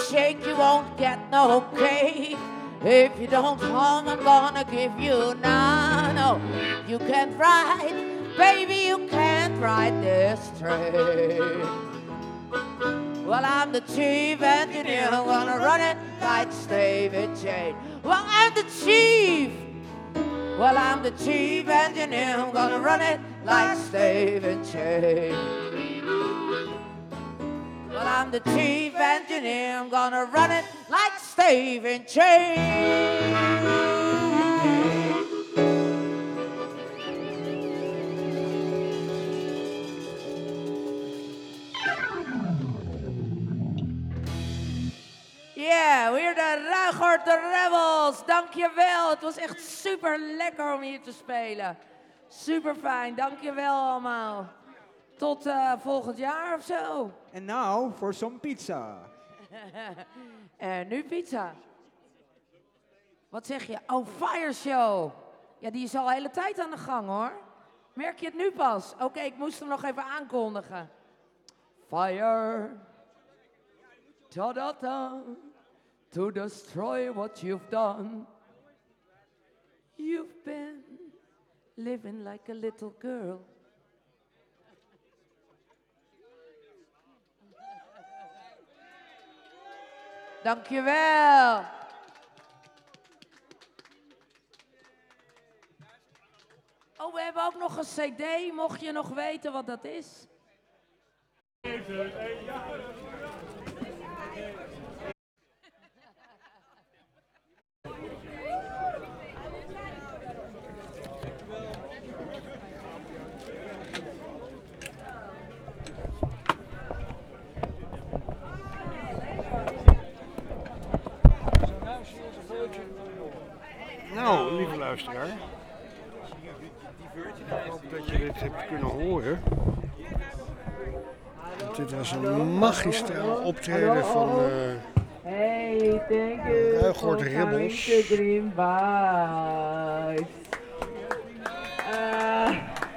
S2: shake, you won't get no cake. If you don't hum, I'm gonna give you none. No, you can't ride, baby, you can't ride this train. Well, I'm the chief engineer, I'm gonna run it like David Jane. Well, I'm the chief. Well, I'm the chief engineer, I'm gonna run it like David Jane. Well, I'm the chief engineer, I'm gonna run it like Stephen Chain. Yeah, we're de Ruigert de Rebels. Dankjewel. Het was echt super lekker om hier te spelen. Super fijn. Dankjewel allemaal. Tot uh, volgend jaar of zo.
S3: And now for some pizza.
S2: En nu pizza. Wat zeg je? Oh, Fire Show. Ja, die is al de hele tijd aan de gang hoor. Merk je het nu pas? Oké, okay, ik moest hem nog even aankondigen. Fire. Ta-da-da. To destroy what you've done. You've been living like a little girl. Dankjewel. Oh, we hebben ook nog een cd, mocht je nog weten wat dat is.
S4: Nou, lieve luisteraar, ik hoop dat je dit hebt kunnen horen. Dit was een magistraal optreden van uh,
S2: Hey, thank you
S4: Ruigert de Rebels.
S2: Green Vibes. Uh,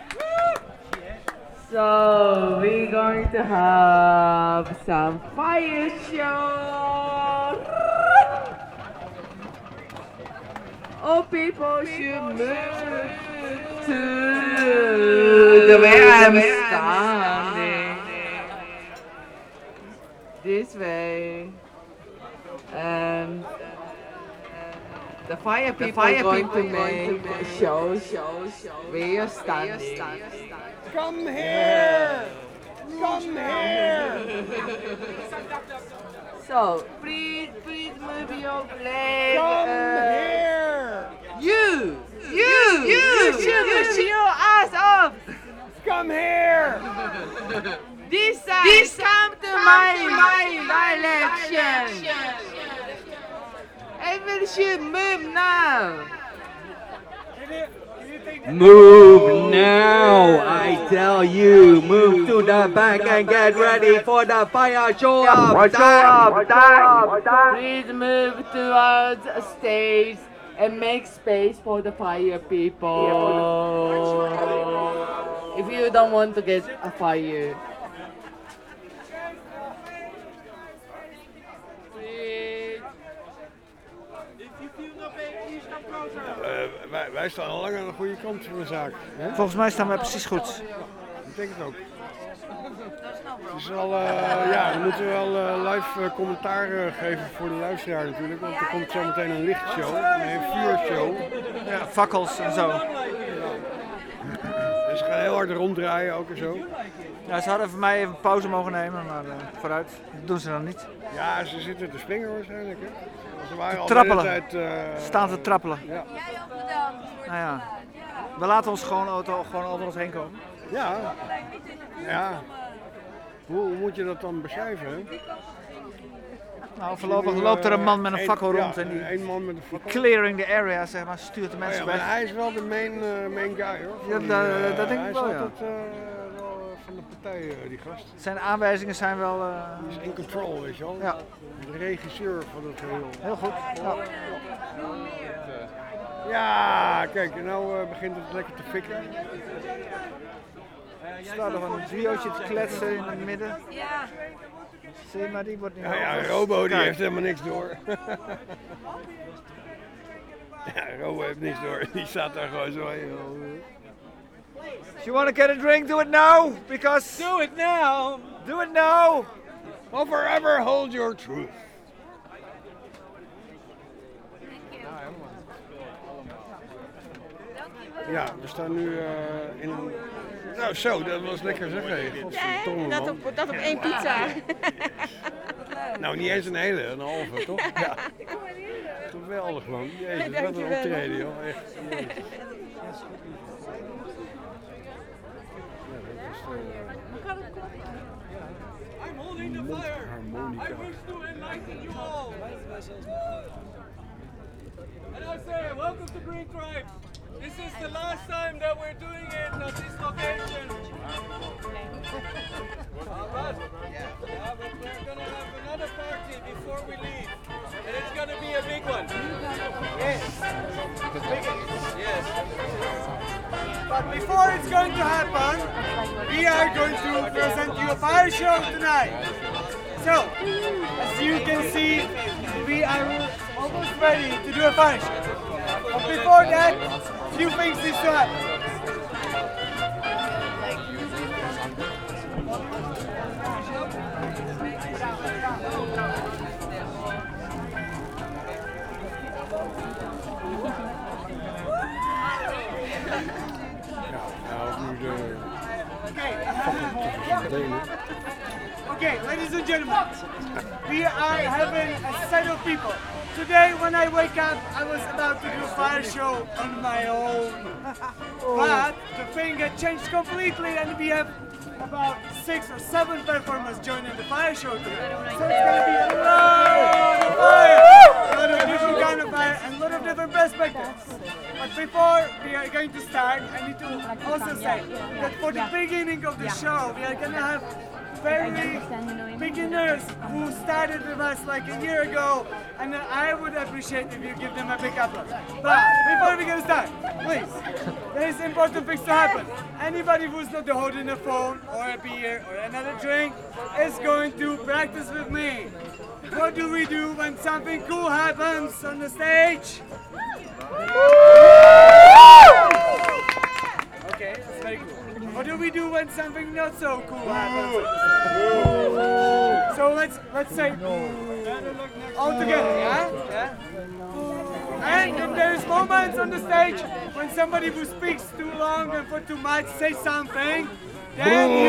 S2: so we're going to have some fire show. All people should move to the way I'm standing. This way. And the fire people, the fire going people to make to make show, show, show. Where you're standing.
S4: Come here! Come here!
S2: So, please, please move your leg.
S4: Come
S2: uh,
S4: here!
S2: You! You! You! Shoot you, your ass off!
S4: Come here!
S2: This side! This come to my, my direction! Everyone should move now!
S5: Move now, I tell you. Move to the back and get ready for the fire show up. Time, time, time.
S2: Please move towards the stage and make space for the fire people. If you don't want to get a fire.
S4: Uh, wij, wij staan al lang aan de goede kant van de zaak. Hè?
S3: Volgens mij staan wij precies goed.
S4: Ik denk het ook. Het is al, uh, ja, we moeten wel uh, live uh, commentaar uh, geven voor de luisteraar natuurlijk, want er komt zo meteen een lichtshow, een vuurshow.
S3: Ja, fakkels en zo.
S4: Dus ze gaan heel hard ronddraaien ook en zo.
S3: Ja, ze hadden voor mij even pauze mogen nemen, maar uh, vooruit. Dat doen ze dan niet.
S4: Ja, ze zitten te springen waarschijnlijk. Hè? Ze waren al
S3: trappelen.
S4: de hele tijd, uh,
S3: Staan te trappelen.
S4: Ja.
S3: Nou ja, we laten ons gewoon, auto, gewoon over ons heen komen.
S4: Ja. Ja. Hoe, hoe moet je dat dan beschrijven? Hè?
S3: Nou, voorlopig loopt er een man met een fakkel
S4: ja,
S3: rond en die,
S4: een man met een fakkel.
S3: clearing the area, zeg maar, stuurt de
S4: Oh
S3: mensen
S4: ja, maar
S3: weg.
S4: hij is wel de main, uh, main guy hoor.
S3: Ja,
S4: Die,
S3: dat,
S4: uh,
S3: dat denk ik
S4: hij
S3: wel,
S4: is
S3: ja.
S4: altijd uh, wel van de partij, uh, die gast.
S3: Zijn aanwijzingen zijn wel... Uh,
S4: Die is in control, weet je wel.
S3: Ja.
S4: De regisseur van het geheel.
S3: Heel goed. Ja.
S4: Ja, kijk, en nou uh, begint het lekker te fikken.
S3: Er staat nog een triootje te kletsen in het midden.
S2: Ja.
S3: Zie maar, die wordt niet
S4: Ja, ja, Robo die heeft helemaal niks door. Ja, Robo heeft niks door. Die staat daar gewoon zo.
S3: If you want to get a drink, do it now, because...
S6: Do it now!
S3: Do it now!
S4: Or forever hold your truth. Ja, we staan nu uh, in een... Nou zo, dat was lekker zeg. Hey. Godverdomme,
S7: dat,
S4: man.
S7: op, dat op één pizza.
S4: Nou, niet eens een hele, een halve, toch? Ja. Geweldig, man. Jezus, wat een optreden, joh. Echt. Jezus.
S6: I'm holding the fire. I wish to enlighten you all. And I say, welcome to Green Tribe. This is the last time that we're doing it at this location. Alright. Yeah, but we're gonna have another party before we leave. And it's gonna be a big one.
S3: Yes. The biggest.
S6: Yes.
S3: But before it's going to happen, we are going to present you a fire show tonight. So, as you can see, we are almost ready to do a fire show. But before that, a few things need to happen. Okay, ladies and gentlemen, we are having a set of people. Today when I wake up, I was about to do a fire show on my own. But the thing had changed completely and we have about six or seven performers joining the fire show today. So it's going to be a lot of fire, a lot of different kind of fire and a lot of different perspectives. But before we are going to start, I need to also say that for the beginning of the show, we are going to have very beginners who started with us like a year ago, and I would appreciate if you give them a big applause. But before we get start, please, there is important things to happen. Anybody who's not holding a phone or a beer or another drink is going to practice with me. What do we do when something cool happens on the stage? Okay, that's very cool. What do we do when something not so cool happens? So let's let's say all together, yeah? Yeah. And if there's moments on the stage when somebody who speaks too long and for too much say something, then you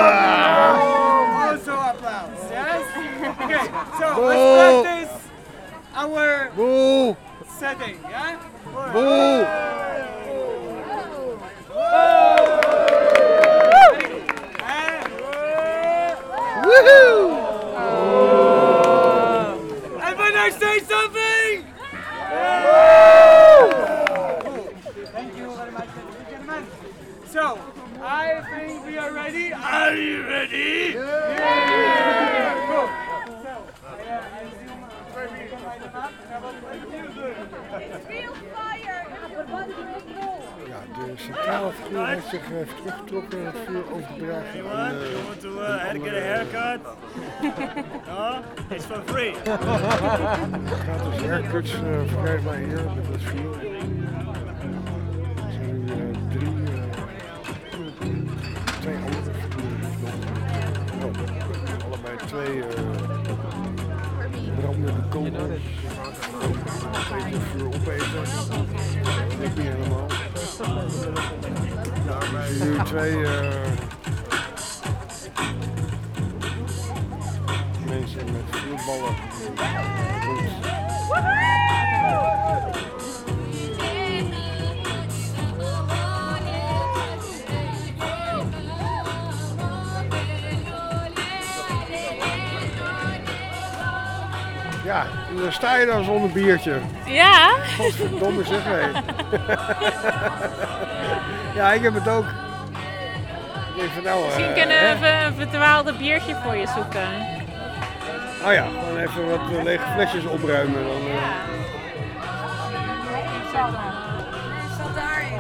S3: also applause, yes? Okay, so let's practice our
S4: Boo!
S3: setting, yeah?
S4: Boo! Woohoo!
S3: And when I say something! Thank you very much, ladies and gentlemen. So, I think we are ready. Are you ready? Yeah! Cool. So, I, uh, I assume where we can light them up. And I will play you good.
S7: It's real fire!
S4: Ja, de centrale figuur heeft zich uh, teruggetrokken en het vuur overgedragen aan uh,
S8: You want to uh, get a haircut? No? It's for free.
S4: gratis haircuts uh, verkrijgbaar hier met het vuur. Er zijn nu uh, drie, uh, twee andere figuren. Oh, allebei twee uh, brandende kogels. Een beetje vuur opeten. Dat lukt niet helemaal. Er zijn nu twee uh, mensen met vuurballen. Ja, en dan sta je dan zonder biertje.
S7: Ja?
S4: Godverdomme zeg hé. Ja, ik heb het ook. Ik denk van nou,
S7: Misschien
S4: uh,
S7: kunnen
S4: hè?
S7: we een verdwaalde biertje voor je zoeken.
S4: Oh ja, gewoon even wat uh, lege flesjes opruimen. Dan, uh...
S7: Zat daarin.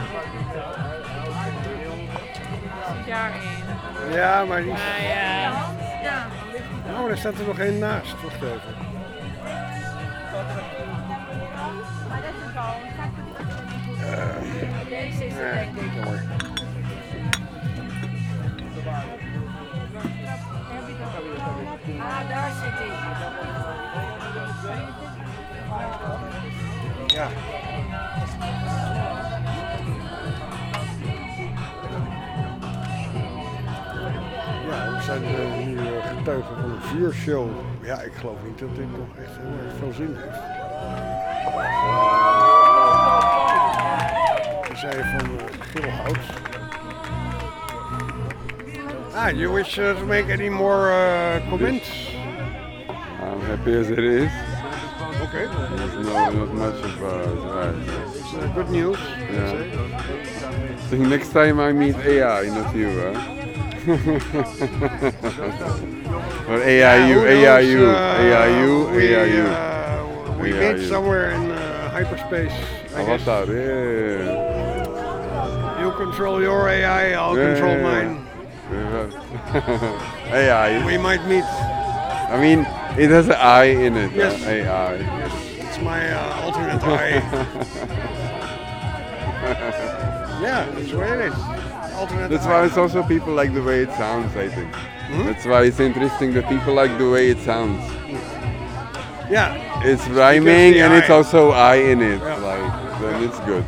S7: Daarin.
S4: Ja, maar die...
S7: Ah, ja.
S4: Nou, daar staat er nog één naast. Wacht even.
S7: Deze is het, denk ik.
S4: Mooi.
S7: Ah, daar zit hij.
S4: Ja. Ja, we zijn uh, nu uh, getuigen van een vuurshow. Ja, ik geloof niet dat dit nog echt heel erg veel zin heeft. We zijn van uh, geel hout. Ah, you wish uh, to make any more uh, comments?
S9: I'm happy as it is.
S4: Okay.
S9: There's no, not much of uh, right.
S4: It's uh, good news.
S9: Yeah. I think next time I meet A I, not you, huh? Or A I U, A I U, A I U, A I U.
S4: We meet somewhere in uh, hyperspace. I guess.
S9: Avatar, yeah.
S4: You control your A I, I'll
S9: Yeah,
S4: control
S9: yeah,
S4: mine.
S9: yeah. A I.
S4: We might meet.
S9: I mean, it has an I in it.
S4: Yes.
S9: Uh, A I.
S4: Yes, it's my uh, alternate I. Yeah, that's what it is. Alternate
S9: That's
S4: I.
S9: why it's also people like the way it sounds, I think.
S4: Hmm?
S9: That's why it's interesting that people like the way it sounds.
S4: Yeah.
S9: It's rhyming
S4: the
S9: and
S4: I.
S9: it's also I in it.
S4: Yeah.
S9: Like, then it's good.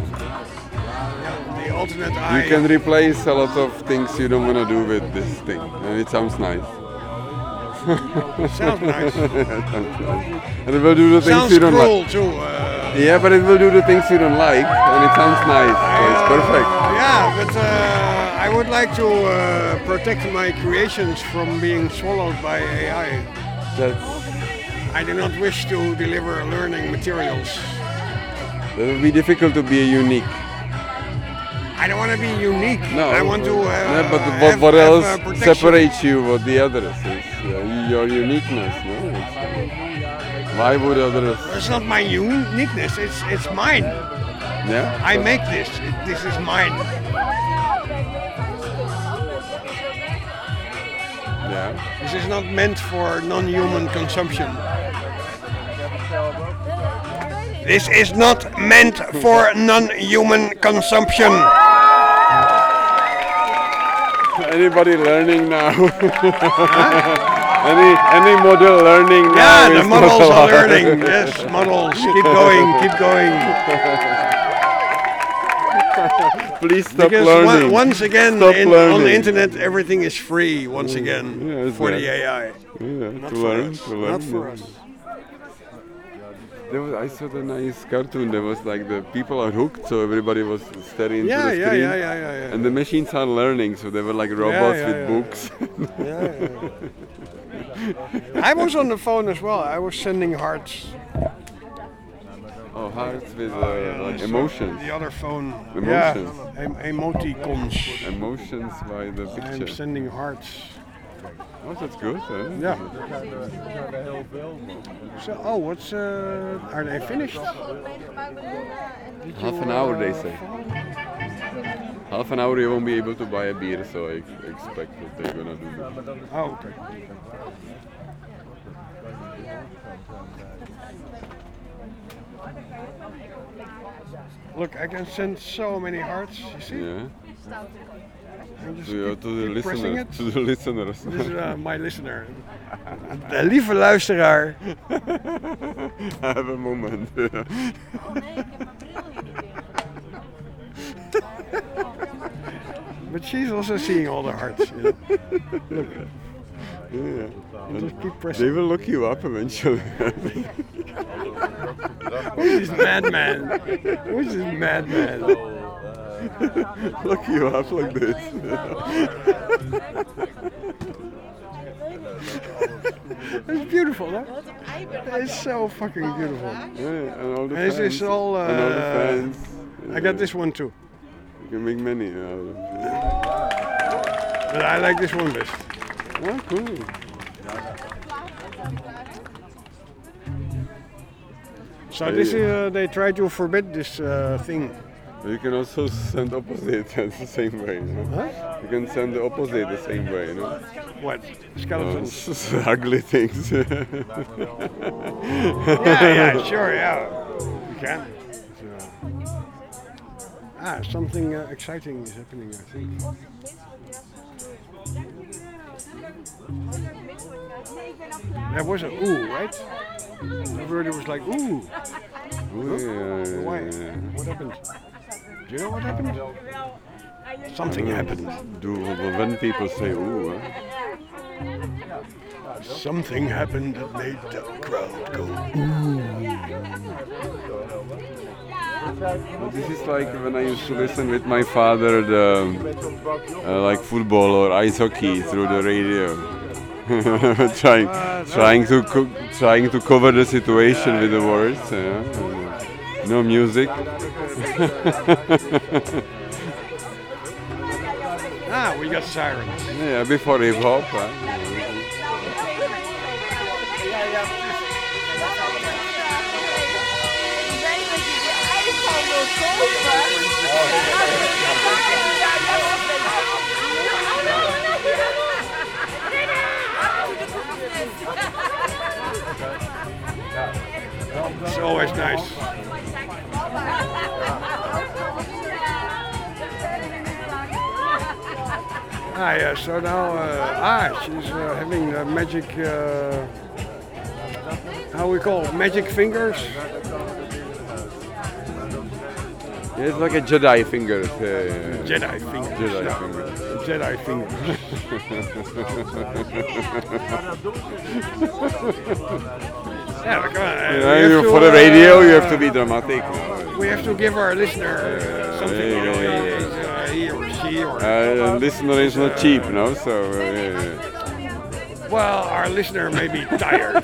S4: The alternate I.
S9: You can replace a lot of things you don't want to do with this thing, and it sounds nice.
S4: Sounds nice.
S9: It sounds nice. And it will do the things
S4: Sounds
S9: you don't
S4: cruel
S9: like.
S4: too. Uh,
S9: Yeah, but it will do the things you don't like, and it sounds nice. So it's perfect.
S4: Yeah, but uh, I would like to uh, protect my creations from being swallowed by A I.
S9: That's
S4: I do not wish to deliver learning materials.
S9: that will be difficult to be unique.
S4: I don't want to be unique.
S9: No,
S4: I want to. Uh,
S9: yeah, but what,
S4: have,
S9: what
S4: have,
S9: else
S4: uh, protection.
S9: separates you what the others is? Uh, your uniqueness, no? It's, why would others?
S4: It's not my uniqueness. It's it's mine.
S9: Yeah.
S4: I make this. It, this is mine.
S9: Yeah.
S4: This is not meant for non-human consumption. This is not meant for non-human consumption.
S9: Anybody learning now? any any model learning now?
S4: Yeah, the
S9: is
S4: models
S9: not
S4: are
S9: allowed.
S4: learning. Yes, models. Keep going. Keep going.
S9: Please stop
S4: Because
S9: learning.
S4: one, once again,
S9: Stop
S4: in,
S9: learning.
S4: on the internet, everything is free. Once again,
S9: Yeah, it's
S4: for
S9: that.
S4: the A I.
S9: Yeah,
S4: Not
S9: to
S4: for
S9: learn,
S4: us.
S9: to learn.
S4: Not for
S9: yeah.
S4: us.
S9: There was, I saw the nice cartoon. There was like the people are hooked, so everybody was staring into
S4: Yeah,
S9: the
S4: yeah,
S9: screen.
S4: yeah, yeah, yeah, yeah.
S9: And the machines are learning, so they were like robots
S4: yeah,
S9: with
S4: yeah.
S9: books.
S4: Yeah, yeah. I was on the phone as well. I was sending hearts.
S9: Oh, hearts with uh,
S4: Yeah,
S9: like
S4: so
S9: emotions.
S4: The other phone.
S9: Emotions.
S4: Yeah, em- emoticons.
S9: Emotions by the
S4: I'm
S9: picture.
S4: sending hearts.
S9: Oh, that's good. Huh?
S4: Yeah. So, oh, what's uh? Are they finished?
S9: Half an hour, they say. Half an hour you won't be able to buy a beer, so I expect that they're gonna do that.
S4: Oh, okay. Look, I can send so many hearts. You see?
S9: Yeah.
S4: I'm just
S9: To, uh,
S4: keep-
S9: to the
S4: keep pressing
S9: listeners.
S4: it.
S9: To the listeners.
S4: This is uh, my listener. De lieve luisteraar.
S9: I have a moment.
S4: But she's also seeing all the hearts. You know? Look,
S9: Yeah.
S4: and just keep
S9: They
S4: pressing.
S9: will look you up eventually.
S4: Who's this madman? Who's this madman?
S9: Look you up like this.
S4: It's beautiful, huh? It's so fucking beautiful.
S9: Yeah, and all the
S4: And this
S9: fans.
S4: is all. Uh,
S9: and all the fans.
S4: I got this one too,
S9: You can make many out of it.
S4: but I like this one best.
S9: Oh, cool.
S4: So this uh, they try to forbid this uh, thing.
S9: You can also send opposite the same way. You know?
S4: Huh?
S9: You can send the opposite the same way. You know?
S4: What? Skeletons?
S9: Oh, ugly things.
S4: yeah, yeah, sure, yeah. You can. But, uh, ah, something uh, exciting is happening, I think. There was a ooh, right? Everybody was like, ooh.
S9: Ooh, yeah, yeah,
S4: Why?
S9: yeah.
S4: What happened? Do you know what happened? Something happened.
S9: Do when people say ooh, huh?
S4: Something happened that made the crowd go ooh.
S9: This is like when I used to listen with my father the uh, like football or ice hockey through the radio. trying, trying to co- trying to cover the situation with the words. Yeah. No music.
S4: Ah, we got sirens.
S9: Yeah, before hip hop. Huh?
S4: It's always nice. Ah, yeah, so now, uh, ah, she's uh, having the magic, uh, how we call it, magic fingers?
S9: Yeah, it's like a Jedi finger. Uh,
S4: Jedi fingers.
S9: Jedi
S4: yeah.
S9: finger.
S4: Jedi fingers. yeah, come on. Uh,
S9: Yeah,
S4: we have
S9: you,
S4: to,
S9: for the
S4: uh,
S9: radio, you have to be dramatic. No?
S4: We have to give our listener uh, something,
S9: yeah,
S4: you know,
S9: yeah,
S4: he, is, uh, he or she or...
S9: Uh, listener is not cheap, no? So, uh, yeah, yeah.
S4: Well, our listener may be tired.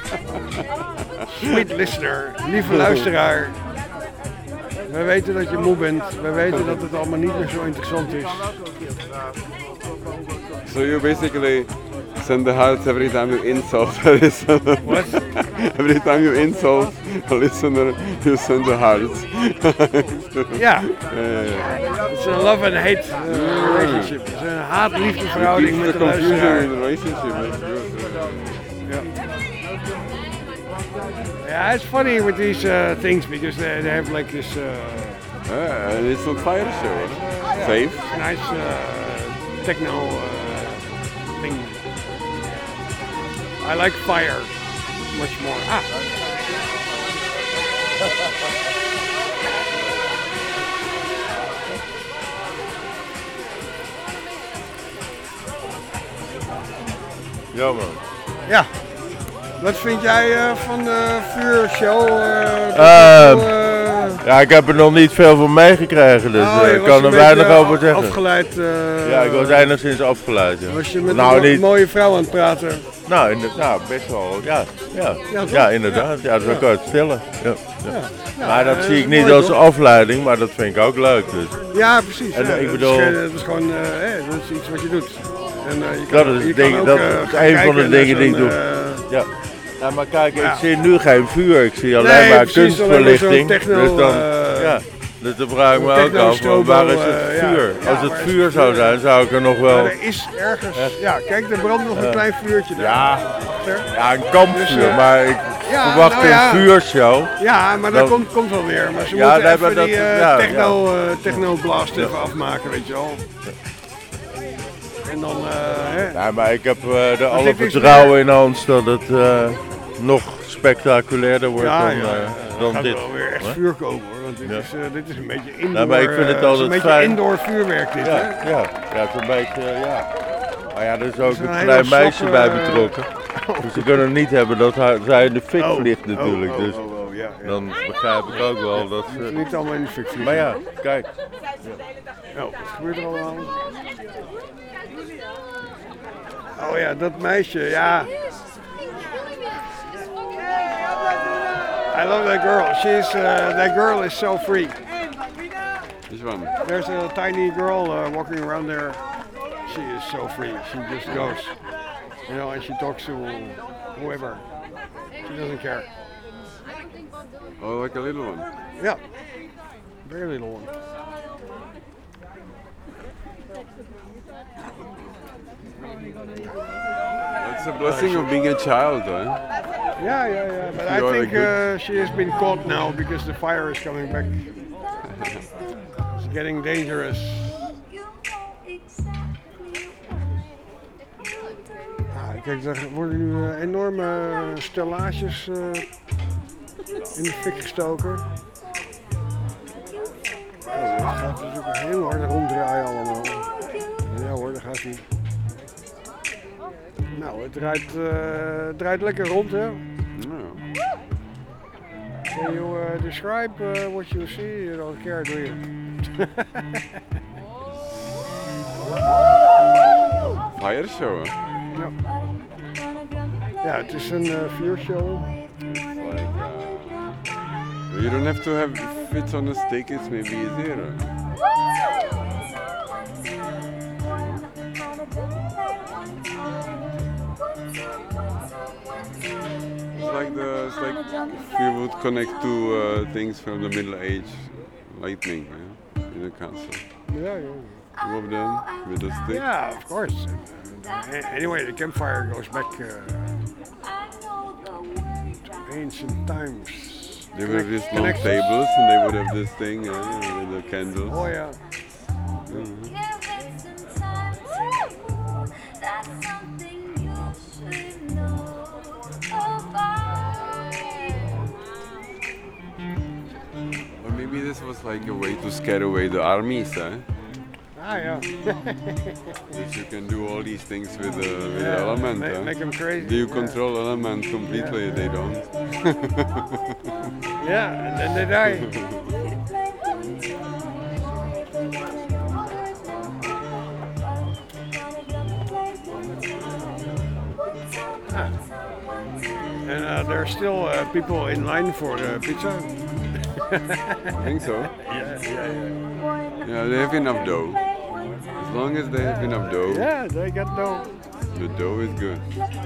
S4: Sweet listener, lieve luisteraar. We weten dat je moe bent. We weten dat het allemaal niet meer zo interessant is.
S9: So you basically send the hearts every time you insult a listener.
S4: What?
S9: Every time you insult a listener, you send the hearts.
S4: Ja.
S9: Yeah, yeah.
S4: Het is een love and hate uh, relationship. Het is een haat-liefde verhouding met de luisteraar.
S9: in the relationship. That's good.
S4: Yeah. Yeah, it's funny with these uh, things because they, they have like this. Uh,
S9: Yeah, and it's not fire show. Huh? Safe.
S4: Nice uh, techno uh, thing. I like fire much more. Ah.
S10: Jammer.
S4: Ja. Wat vind jij uh, van de vuurshow? Uh,
S10: Uh,
S4: uh,
S10: ja, ik heb er nog niet veel van meegekregen, dus
S4: oh,
S10: uh, ik kan er weinig over zeggen.
S4: Afgeleid. Uh,
S10: ja, ik was enigszins afgeleid. Ja.
S4: Was je met
S10: nou,
S4: een
S10: niet...
S4: mooie vrouw aan het praten?
S10: Nou, in de, nou best wel, ja. Ja,
S4: ja,
S10: ja inderdaad. Ja, dat is ook uit stillen. Ja, ja.
S4: Ja. Ja,
S10: maar dat
S4: uh,
S10: zie ik
S4: mooi,
S10: niet als
S4: toch?
S10: afleiding, maar dat vind ik ook leuk. Dus.
S4: Ja, precies.
S10: En,
S4: ja,
S10: ik
S4: dat,
S10: bedoel,
S4: is, uh, dat is gewoon uh, hey, dat is iets wat je doet. En, uh, je
S10: dat
S4: kan,
S10: is,
S4: je
S10: ding,
S4: kan ook,
S10: dat
S4: uh,
S10: is
S4: gaan
S10: een van de
S4: kijken
S10: dingen
S4: naar
S10: die ik
S4: zo'n,
S10: doe.
S4: Uh,
S10: ja. Ja, maar kijk,
S4: ja.
S10: ik zie nu geen vuur, ik zie alleen
S4: nee,
S10: maar
S4: precies,
S10: kunstverlichting.
S4: techno,
S10: dus dan,
S4: uh,
S10: ja, dus dan vraag ik me ook
S4: techno
S10: af,
S4: strobo,
S10: waar is het
S4: uh,
S10: vuur?
S4: ja,
S10: Als
S4: ja,
S10: het
S4: waar
S10: vuur
S4: het
S10: zou
S4: vuur?
S10: zijn, zou ik er nog wel...
S4: Maar er is ergens, ja, kijk, er brandt nog een
S10: Ja.
S4: klein vuurtje daar.
S10: Ja,
S4: achter.
S10: ja, een kampvuur,
S4: Dus, uh,
S10: maar ik
S4: ja,
S10: verwacht
S4: nou ja.
S10: een vuurshow.
S4: Ja, maar dat
S10: Dan-
S4: komt, komt wel weer. Maar ze
S10: Ja,
S4: moeten
S10: nee,
S4: even
S10: maar dat-
S4: die uh,
S10: ja,
S4: techno,
S10: ja.
S4: uh, techno blast even afmaken, weet je wel. En dan, uh, hè.
S10: Ja, maar ik heb uh, er alle
S4: dit is
S10: vertrouwen in Hans dat het uh, nog spectaculairder wordt
S4: Ja,
S10: dan,
S4: ja,
S10: uh,
S4: ja.
S10: dan
S4: gaat
S10: dit.
S4: wel weer echt
S10: Huh?
S4: vuur komen hoor, want dit,
S10: Ja.
S4: is, uh, dit is een beetje indoor,
S10: Nou, maar ik vind het
S4: uh,
S10: altijd
S4: een beetje
S10: fijn.
S4: indoor vuurwerk dit,
S10: Ja,
S4: hè?
S10: ja, ja, het is een beetje, uh, ja. Maar ja, er is ook
S4: is een
S10: een
S4: hele
S10: klein meisje
S4: slap,
S10: bij
S4: uh,
S10: betrokken. Dus ze kunnen niet hebben dat haar, zij in de fik
S4: Oh,
S10: vliegt
S4: oh,
S10: natuurlijk.
S4: oh,
S10: dus
S4: oh, oh, ja, ja.
S10: dan begrijp ik ook wel dat
S4: Moet
S10: ze...
S4: niet allemaal in de fik vliegen.
S10: Maar ja, kijk.
S4: Oh, wat gebeurt er allemaal? Oh ja, dat meisje, ja. I love that girl. She's uh, that girl is so free.
S9: Which one?
S4: There's a tiny girl uh, walking around there. She is so free. She just goes, you know, and she talks to whoever. She doesn't care.
S9: Oh, like a little one.
S4: Yeah. Very little one.
S9: It's a blessing of being a child, huh?
S4: Yeah, yeah, yeah. But I
S9: You are
S4: think
S9: a
S4: uh, she has been caught now because the fire is coming back. It's getting dangerous. Ah, kijk, er worden nu uh, enorme stellages uh, in de fik gestoken. Oh, dat gaat natuurlijk heel hard ronddraaien allemaal. Ja hoor, daar gaat hij. Nou, het draait, uh, draait lekker rond, hè?
S9: No.
S4: Can you uh, describe uh, what you see? You don't care, do you?
S9: Fire show, hè?
S4: Ja. Ja, het is een uh, vuurshow.
S9: It's like, uh, you don't have to have fits on a stick, it's maybe easier. It's like the, it's like if you would connect to uh, things from the Middle Age, lightning, yeah, in a castle.
S4: Yeah, yeah.
S9: Two of them with a stick.
S4: Yeah, of course. A- Anyway, the campfire goes back uh, to ancient times.
S9: They would have these long
S4: Connections.
S9: tables and they would have this thing uh, with the candles.
S4: Oh yeah.
S9: Mhm. Or maybe this was like a way to scare away the armies, eh?
S4: Ah yeah.
S9: That you can do all these things with the, with the
S4: Yeah,
S9: element.
S4: make-
S9: eh?
S4: make 'em crazy,
S9: Do you
S4: yeah.
S9: control element completely?
S4: Yeah.
S9: They don't.
S4: Yeah, and then they die. Ah. And uh, there are still uh, people in line for the pizza.
S9: I think so.
S4: Yeah, yeah, yeah.
S9: Yeah, they have enough dough. As long as they have enough dough,
S4: Yeah, they got dough.
S9: the dough is good.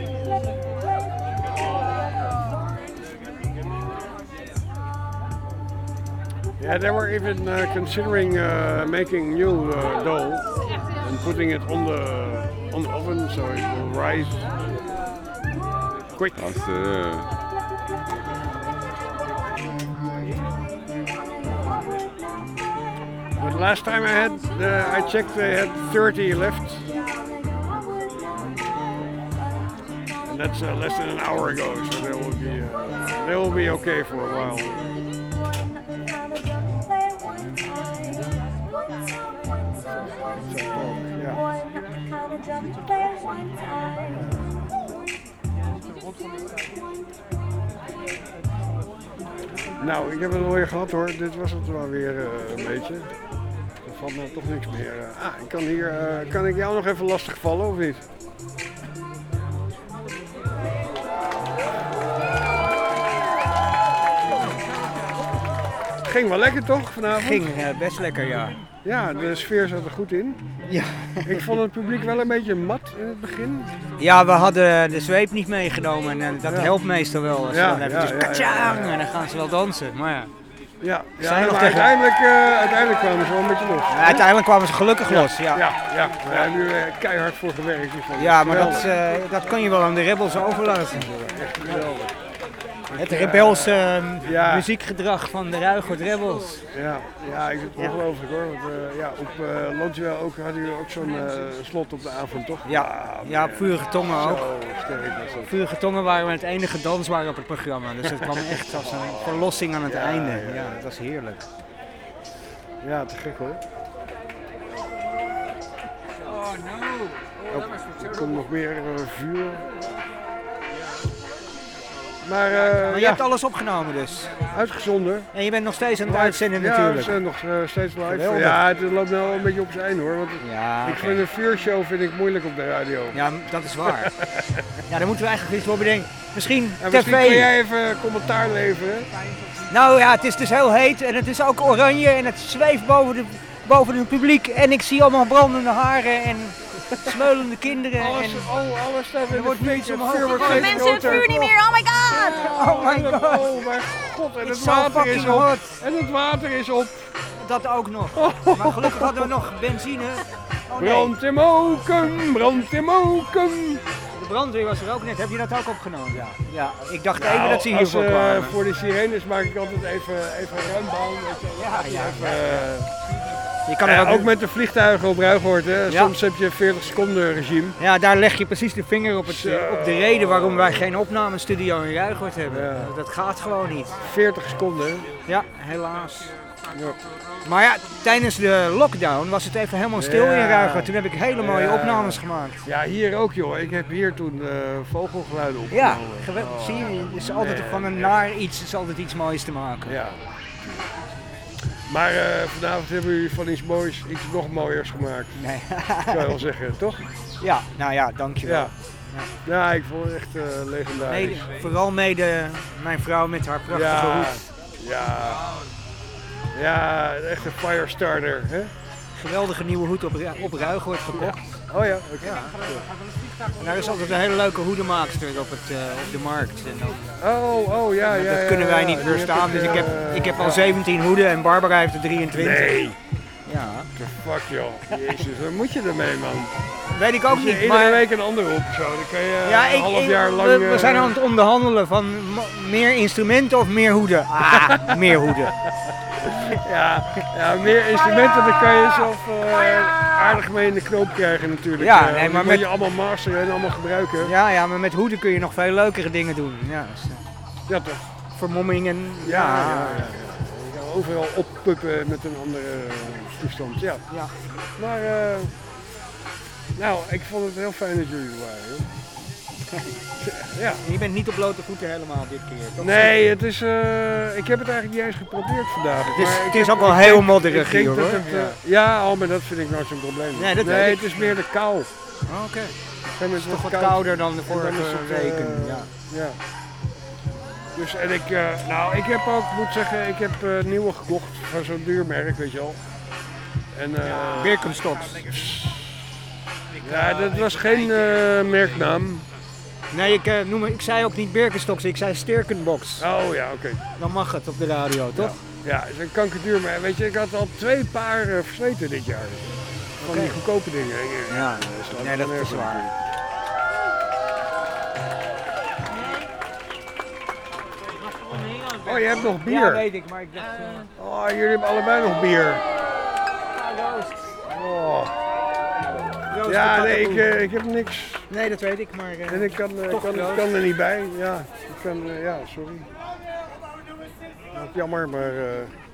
S4: Yeah, they were even uh, considering uh, making new uh, dough and putting it on the on the oven so it will rise quick.
S9: Als, uh,
S4: But last time I had, uh, I checked, they had thirty left, and that's uh, less than an hour ago. So they will be uh, they will be okay for a while. Nou, ik heb het alweer gehad hoor. Dit was het wel weer uh, een beetje. Er valt nou toch niks meer. Uh, ah, ik kan hier, uh, kan ik jou nog even lastig vallen of niet? Ging wel lekker toch vanavond?
S11: Ging uh, best lekker, ja.
S4: Ja, de sfeer zat er goed in.
S11: Ja.
S4: Ik vond het publiek wel een beetje mat in het begin.
S11: Ja, we hadden de zweep niet meegenomen en uh, dat
S4: Ja.
S11: helpt meestal wel. Als
S4: Ja,
S11: dan even
S4: ja,
S11: dus
S4: ja, ja,
S11: katjang,
S4: ja, ja.
S11: en dan gaan ze wel dansen. Maar ja,
S4: Ja, ja
S11: Zijn nog
S4: maar
S11: tegen-
S4: uiteindelijk, uh, uiteindelijk kwamen ze wel een beetje los.
S11: Ja, uiteindelijk kwamen ze gelukkig los. Ja,
S4: Ja, ja. Daar hebben jullie uh, keihard voor gewerkt. Ik vond het
S11: ja maar dat,
S4: geweldig.
S11: uh, dat kan je wel aan de rebels overlaten.
S4: Echt geweldig.
S11: Het rebelse uh,
S4: Ja.
S11: muziekgedrag van de Ruigoord Rebels.
S4: Ja, ja, ik vind het
S11: Ja.
S4: ongelooflijk hoor. Want, uh, ja, op uh, Lontjewel ook hadden jullie ook zo'n uh, slot op de avond, toch?
S11: Ja, ja, op Vurige Tongen ook.
S4: Zo sterk was dat.
S11: Vurige Tongen waren we het enige dansbaar op het programma. Dus het kwam echt als een verlossing aan het
S4: Ja,
S11: einde.
S4: ja.
S11: Ja, dat was heerlijk.
S4: Ja, te gek hoor.
S11: Oh no.
S4: Oh, er komt nog meer uh, vuur. Maar, uh,
S11: Maar je
S4: ja,
S11: hebt alles opgenomen dus.
S4: uitgezonden.
S11: En je bent nog steeds aan het
S4: Live.
S11: uitzenden
S4: Ja,
S11: natuurlijk.
S4: we zijn nog uh, steeds live.
S11: Geweldig.
S4: Ja, het loopt nou wel een beetje op zijn einde hoor. Want
S11: Ja,
S4: ik
S11: oké.
S4: vind een vuurshow vind ik moeilijk op de radio.
S11: Ja, dat is waar. Ja, daar moeten we eigenlijk iets voor bedenken. Misschien
S4: En misschien
S11: tv.
S4: kun jij even commentaar leveren.
S11: Nou ja, het is dus heel heet en het is ook oranje en het zweeft boven, de, boven het publiek. En ik zie allemaal brandende haren en smeulende kinderen.
S4: Alles,
S11: en
S4: al, alles staat in
S11: er
S4: de
S11: wordt
S4: fik,
S11: niets
S4: het
S11: omhoog
S4: vuur wordt
S11: gegooid.
S4: steeds
S2: Mensen, het
S4: groter.
S2: vuur niet meer, oh my god!
S11: Oh my god.
S4: Oh mijn god, en het
S11: It's so
S4: water is
S11: fucking
S4: op.
S11: hot.
S4: En het water is op.
S11: dat ook nog. Maar gelukkig hadden we nog benzine. Oh, nee.
S4: Brand in moken, brand in moken.
S11: De brandweer was er ook net. Heb je dat ook opgenomen? Ja. Ja, ik dacht
S4: Nou,
S11: even dat ze
S4: als,
S11: hiervoor
S4: eh,
S11: kwamen.
S4: voor de sirenes maak ik altijd even, even een ruimbaan. Weet je, wel.
S11: Ja, ja,
S4: even,
S11: ja.
S4: eh,
S11: Je kan
S4: ja,
S11: er ook,
S4: ook met de vliegtuigen op Ruigoord, hè.
S11: Ja.
S4: Soms heb je veertig seconden regime.
S11: Ja, daar leg je precies de vinger op, het,
S4: Zo.
S11: op de reden waarom wij geen opnamestudio in Ruigoord hebben.
S4: Ja.
S11: Dat gaat gewoon niet.
S4: veertig seconden.
S11: Ja, helaas.
S4: Ja.
S11: Maar ja, tijdens de lockdown was het even helemaal stil
S4: Ja.
S11: in Ruigoord. Toen heb ik hele mooie
S4: Ja.
S11: opnames gemaakt.
S4: Ja, hier ook joh. Ik heb hier toen uh, vogelgeluiden
S11: Ja,
S4: opgenomen.
S11: geweldig.
S4: Oh.
S11: Zie je, het is altijd
S4: Nee,
S11: van een
S4: echt.
S11: naar iets, is altijd iets moois te maken.
S4: Ja. Maar uh, vanavond hebben jullie van iets moois, iets nog mooiers gemaakt.
S11: Nee.
S4: Kan je wel zeggen, toch?
S11: Ja, nou ja, dankjewel.
S4: Ja. Ja, ik vond het echt uh, legendarisch.
S11: Mede, vooral mede mijn vrouw met haar prachtige
S4: Ja,
S11: hoed.
S4: ja. Ja, echt een firestarter, hè?
S11: Geweldige nieuwe hoed op, Ru- op Ruigoord gekocht.
S4: Oh ja, oké.
S11: Ja. En daar is altijd een hele leuke hoedemaakster op, het, uh, op de markt. En dan,
S4: Oh, oh ja, ja.
S11: dat
S4: ja,
S11: kunnen wij
S4: ja.
S11: niet
S4: En
S11: weerstaan,
S4: je
S11: dus
S4: hebt
S11: ik
S4: het,
S11: heb,
S4: uh,
S11: ik heb al
S4: ja.
S11: zeventien hoeden en Barbara heeft er drieëntwintig.
S4: Nee.
S11: Ja.
S4: The fuck joh. Jezus, wat moet je ermee man?
S11: Weet ik ook
S4: Als je
S11: niet,
S4: iedere
S11: maar...
S4: week een ander op zo, dan kan je
S11: Ja,
S4: een
S11: ik,
S4: half
S11: ik-
S4: jaar lang...
S11: we, we
S4: uh,
S11: zijn aan het onderhandelen van m- meer instrumenten of meer hoeden. Ah, meer hoeden.
S4: Ja, ja, meer instrumenten, dan kan je zelf uh, aardig mee in de knoop krijgen natuurlijk.
S11: Ja,
S4: Uh,
S11: nee,
S4: die
S11: maar
S4: moet
S11: met-
S4: je allemaal masteren en allemaal gebruiken.
S11: Ja, ja, maar met hoeden kun je nog veel leukere dingen doen. Ja, dus, uh,
S4: Ja toch?
S11: vermomming en...
S4: Ja, ja, ja. ja. Je kan overal oppuppen met een andere uh, toestand. Ja.
S11: Ja.
S4: Maar, uh, nou, ik vond het heel fijn dat jullie er waren. Hoor. Ja.
S11: Je bent niet op blote voeten helemaal dit keer, toch?
S4: Nee, het is, uh, ik heb het eigenlijk niet eens geprobeerd vandaag.
S11: Het is-
S4: maar ik
S11: het is
S4: heb-
S11: ook wel
S4: ik
S11: heel
S4: denk-
S11: modderig
S4: ik denk
S11: hier,
S4: dat
S11: hoor.
S4: Het, uh, ja, oh, maar dat vind ik nou zo'n probleem.
S11: Nee, dat
S4: nee
S11: weet ik.
S4: het is meer de kou.
S11: Oh, oké.
S4: Het
S11: is toch wat kouder dan de
S4: En dan
S11: vorige
S4: is het, uh,
S11: weken, ja.
S4: ja. Dus en ik, uh, nou, ik heb ook, moet zeggen, ik heb uh, nieuwe gekocht van zo'n duur merk, weet je wel. En, uh,
S11: Birkenstocks.
S4: Ja, dat was geen uh, merknaam.
S11: Nee, ik, uh, noem, ik zei ook niet Birkenstocks, ik zei Sterkenbox.
S4: Oh ja, oké. Okay.
S11: Dan mag het op de radio, toch?
S4: Ja, ja, het is een kankerduur, maar weet je, ik had al twee paar uh, versleten dit jaar. Van
S11: Oké.
S4: die goedkope dingen.
S11: Ja, nee, dat is waar.
S4: Oh, je hebt nog bier?
S11: Ja, weet ik, maar ik dacht... Uh...
S4: Oh, jullie hebben allebei nog bier. Oh. Ja, nee, ik, uh, ik heb niks.
S11: Nee, dat weet ik, maar... Uh,
S4: en ik kan, uh,
S11: toch
S4: kan,
S11: roos.
S4: kan er niet bij. Ja, ik kan, uh, ja sorry. Wat jammer, maar uh,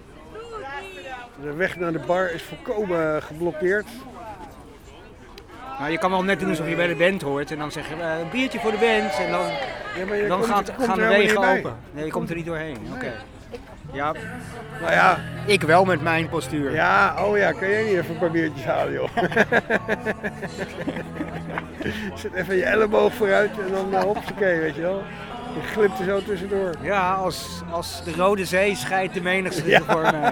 S4: de weg naar de bar is volkomen geblokkeerd.
S11: Nou, je kan wel net doen alsof je bij de band hoort en dan zeggen we uh, een biertje voor de band en dan,
S4: ja, maar je
S11: dan
S4: komt,
S11: gaat,
S4: komt
S11: gaan de
S4: er helemaal
S11: wegen
S4: niet bij.
S11: open. Nee, je komt er niet doorheen. Oké. Okay. Ja.
S4: Nou ja.
S11: Ik wel met mijn postuur.
S4: Ja, oh ja, kan jij niet even een paar biertjes halen, joh? Zet even je elleboog vooruit en dan uh, hoppakee, weet je wel. Je glipt er zo tussendoor.
S11: Ja, als, als de Rode Zee scheidt de menigste
S4: ja.
S11: voor mij.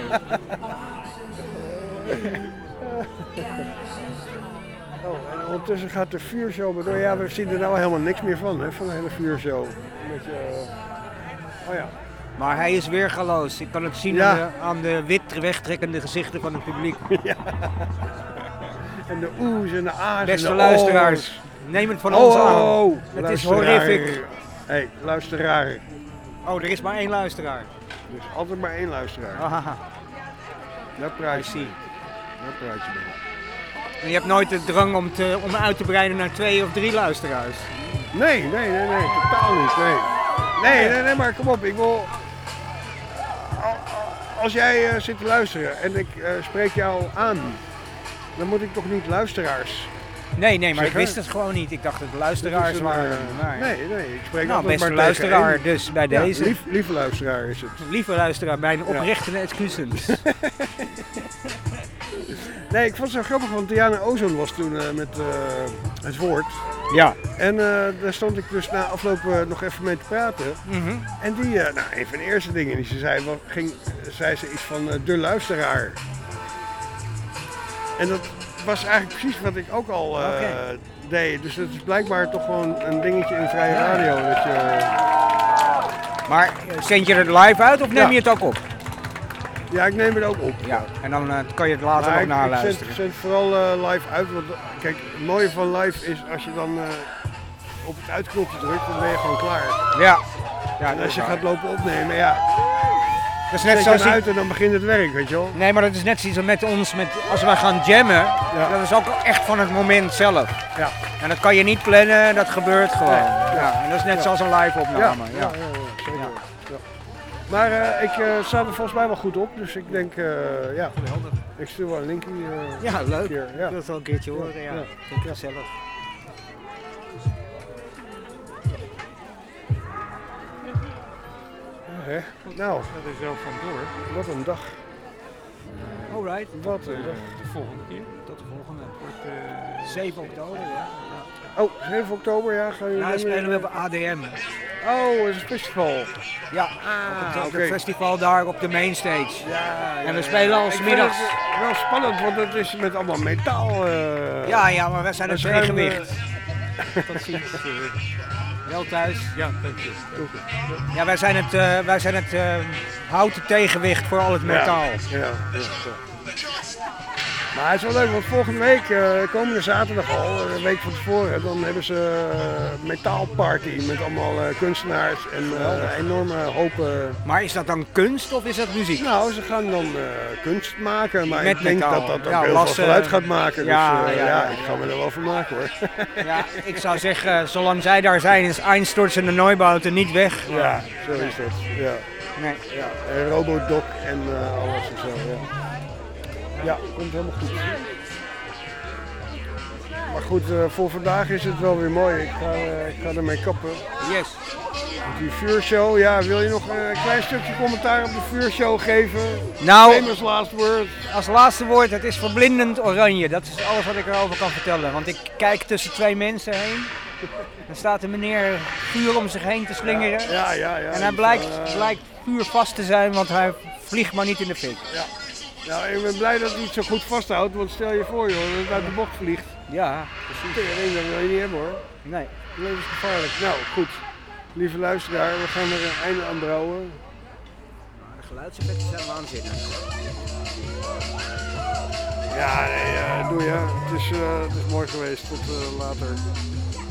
S4: Oh, en ondertussen gaat de vuurshow door. Ja, we zien er nou helemaal niks meer van, hè, van de hele vuurshow. Een beetje, uh... oh ja.
S11: Maar hij is weergaloos. Ik kan het zien
S4: ja.
S11: aan, de, aan de wit wegtrekkende gezichten van het publiek.
S4: Ja. En de oe's en de a's.
S11: Beste
S4: en de
S11: luisteraars,
S4: o's.
S11: neem het van
S4: oh,
S11: ons aan.
S4: Oh, oh.
S11: Het is horrific.
S4: Hé, hey, luisteraar.
S11: Oh, er is maar één luisteraar.
S4: Er is altijd maar één luisteraar.
S11: Aha.
S4: Dat praat je mee. Dat praat je mee.
S11: En je hebt nooit de drang om, te, om uit te breiden naar twee of drie luisteraars?
S4: Nee, nee, nee, nee, totaal niet. Nee, nee, nee, nee maar kom op. Ik wil... Als jij uh, zit te luisteren en ik uh, spreek jou aan, dan moet ik toch niet luisteraars
S11: Nee, nee, maar
S4: zeggen?
S11: ik wist het gewoon niet. Ik dacht dat het luisteraars
S4: een,
S11: waren.
S4: Uh,
S11: maar...
S4: Nee, nee, ik spreek
S11: nou,
S4: altijd
S11: beste
S4: maar
S11: luisteraar,
S4: tegen
S11: dus bij
S4: ja,
S11: deze.
S4: Lief, lieve luisteraar is het.
S11: Lieve luisteraar, mijn oprechte ja. excuses.
S4: Nee, ik vond het zo grappig, want Diana Ozon was toen uh, met uh, het woord.
S11: Ja.
S4: En uh, daar stond ik dus na afloop uh, nog even mee te praten.
S11: Mm-hmm.
S4: En die, uh, nou, een van de eerste dingen die ze zei, wat, ging, zei ze iets van uh, de luisteraar. En dat was eigenlijk precies wat ik ook al uh, okay. deed. Dus het is blijkbaar toch gewoon een dingetje in vrije ja. radio. Dat je, uh...
S11: Maar zend je het live uit of neem ja. je het ook op?
S4: Ja, ik neem het ook op.
S11: Ja, en dan uh, kan je het later
S4: maar
S11: nog
S4: ik,
S11: naluisteren.
S4: Ik zet, zet vooral uh, live uit, want kijk, het mooie van live is als je dan uh, op het uitknopje drukt, dan ben je gewoon klaar.
S11: Ja. ja
S4: en als je gaat lopen opnemen, ja.
S11: Dat is net
S4: zoals
S11: zoals
S4: uit en dan begint het werk, weet je wel.
S11: Nee, maar dat is net zoiets met ons, met, als wij gaan jammen, ja. dat is ook echt van het moment zelf.
S4: Ja.
S11: En dat kan je niet plannen, dat gebeurt gewoon. Nee. Ja. En dat is net ja. zoals een live opname.
S4: Ja, ja. ja, ja, ja zeker. Ja. Ja. Maar uh, ik uh, sta er volgens mij wel goed op, dus ik denk, uh, ja, ik stuur wel een linkje. Uh,
S11: ja, leuk.
S4: Keer. Ja.
S11: Ik wil het wel een keertje horen, ja. ja. Vind ik gezellig.
S4: Hè? Nou,
S12: dat is wel vandoor.
S4: Wat een dag.
S11: Alright.
S4: Wat een
S12: uh,
S4: dag.
S12: De volgende keer.
S11: Tot de volgende. Het wordt uh, zeven oktober, ja.
S4: ja. Oh, zeven oktober, ja. Ga je
S11: ja, dan spelen we op A D M.
S4: Oh, het is een festival.
S11: Ja,
S4: ah,
S11: op het
S4: okay.
S11: festival daar op de mainstage.
S4: Ja, ja,
S11: en we spelen al 's middags.
S4: Het wel spannend, want het is met allemaal metaal. Uh,
S11: ja, ja, maar wij zijn het tegenwicht.
S12: Uh... Tot ziens.
S11: Wel thuis.
S12: Ja, dank je.
S11: Ja, wij zijn het, uh, wij zijn het uh, houten tegenwicht voor al het metaal.
S4: Ja, ja, ja, ja. Maar het is wel leuk, want volgende week, uh, komende zaterdag al, een week van tevoren, dan hebben ze uh, metaalparty met allemaal uh, kunstenaars en uh, enorme hopen.
S11: Maar is dat dan kunst of is dat muziek?
S4: Nou, ze gaan dan uh, kunst maken, maar
S11: met
S4: ik denk
S11: metaal.
S4: dat dat ook
S11: ja,
S4: heel
S11: lassen.
S4: veel geluid gaat maken.
S11: Ja,
S4: dus uh,
S11: ja,
S4: ja,
S11: ja,
S4: ik ga
S11: ja.
S4: me er wel van maken hoor.
S11: Ja, ik zou zeggen, zolang zij daar zijn is Einstürzen en Neubauten niet weg.
S4: Ja, zo is het. Ja.
S11: Nee.
S4: Ja, en Robodoc en uh, alles en zo. Ja. Ja, komt helemaal goed. Maar goed, uh, voor vandaag is het wel weer mooi. Ik ga, uh, ik ga ermee kappen.
S11: Yes.
S4: Die vuurshow, ja, wil je nog een klein stukje commentaar op de vuurshow geven?
S11: Nou,
S4: famous last word.
S11: Als laatste woord, het is verblindend oranje. Dat is alles wat ik erover kan vertellen. Want ik kijk tussen twee mensen heen. Dan staat een meneer vuur om zich heen te slingeren.
S4: Ja, ja, ja, ja.
S11: En hij blijkt, uh, blijkt vuurvast te zijn, want hij vliegt maar niet in de fik.
S4: Ja. Nou, ik ben blij dat hij het zo goed vasthoudt, want stel je voor joh, dat het uit de bocht vliegt.
S11: Ja, precies.
S4: Dat wil je niet hebben hoor.
S11: Nee.
S4: Levensgevaarlijk. Nou, goed. Lieve luisteraar, we gaan er een einde aan brouwen.
S11: De geluidseffecten zijn waanzinnig.
S4: Ja, nee, uh, doe je. Het is, uh, het is mooi geweest. Tot uh, later.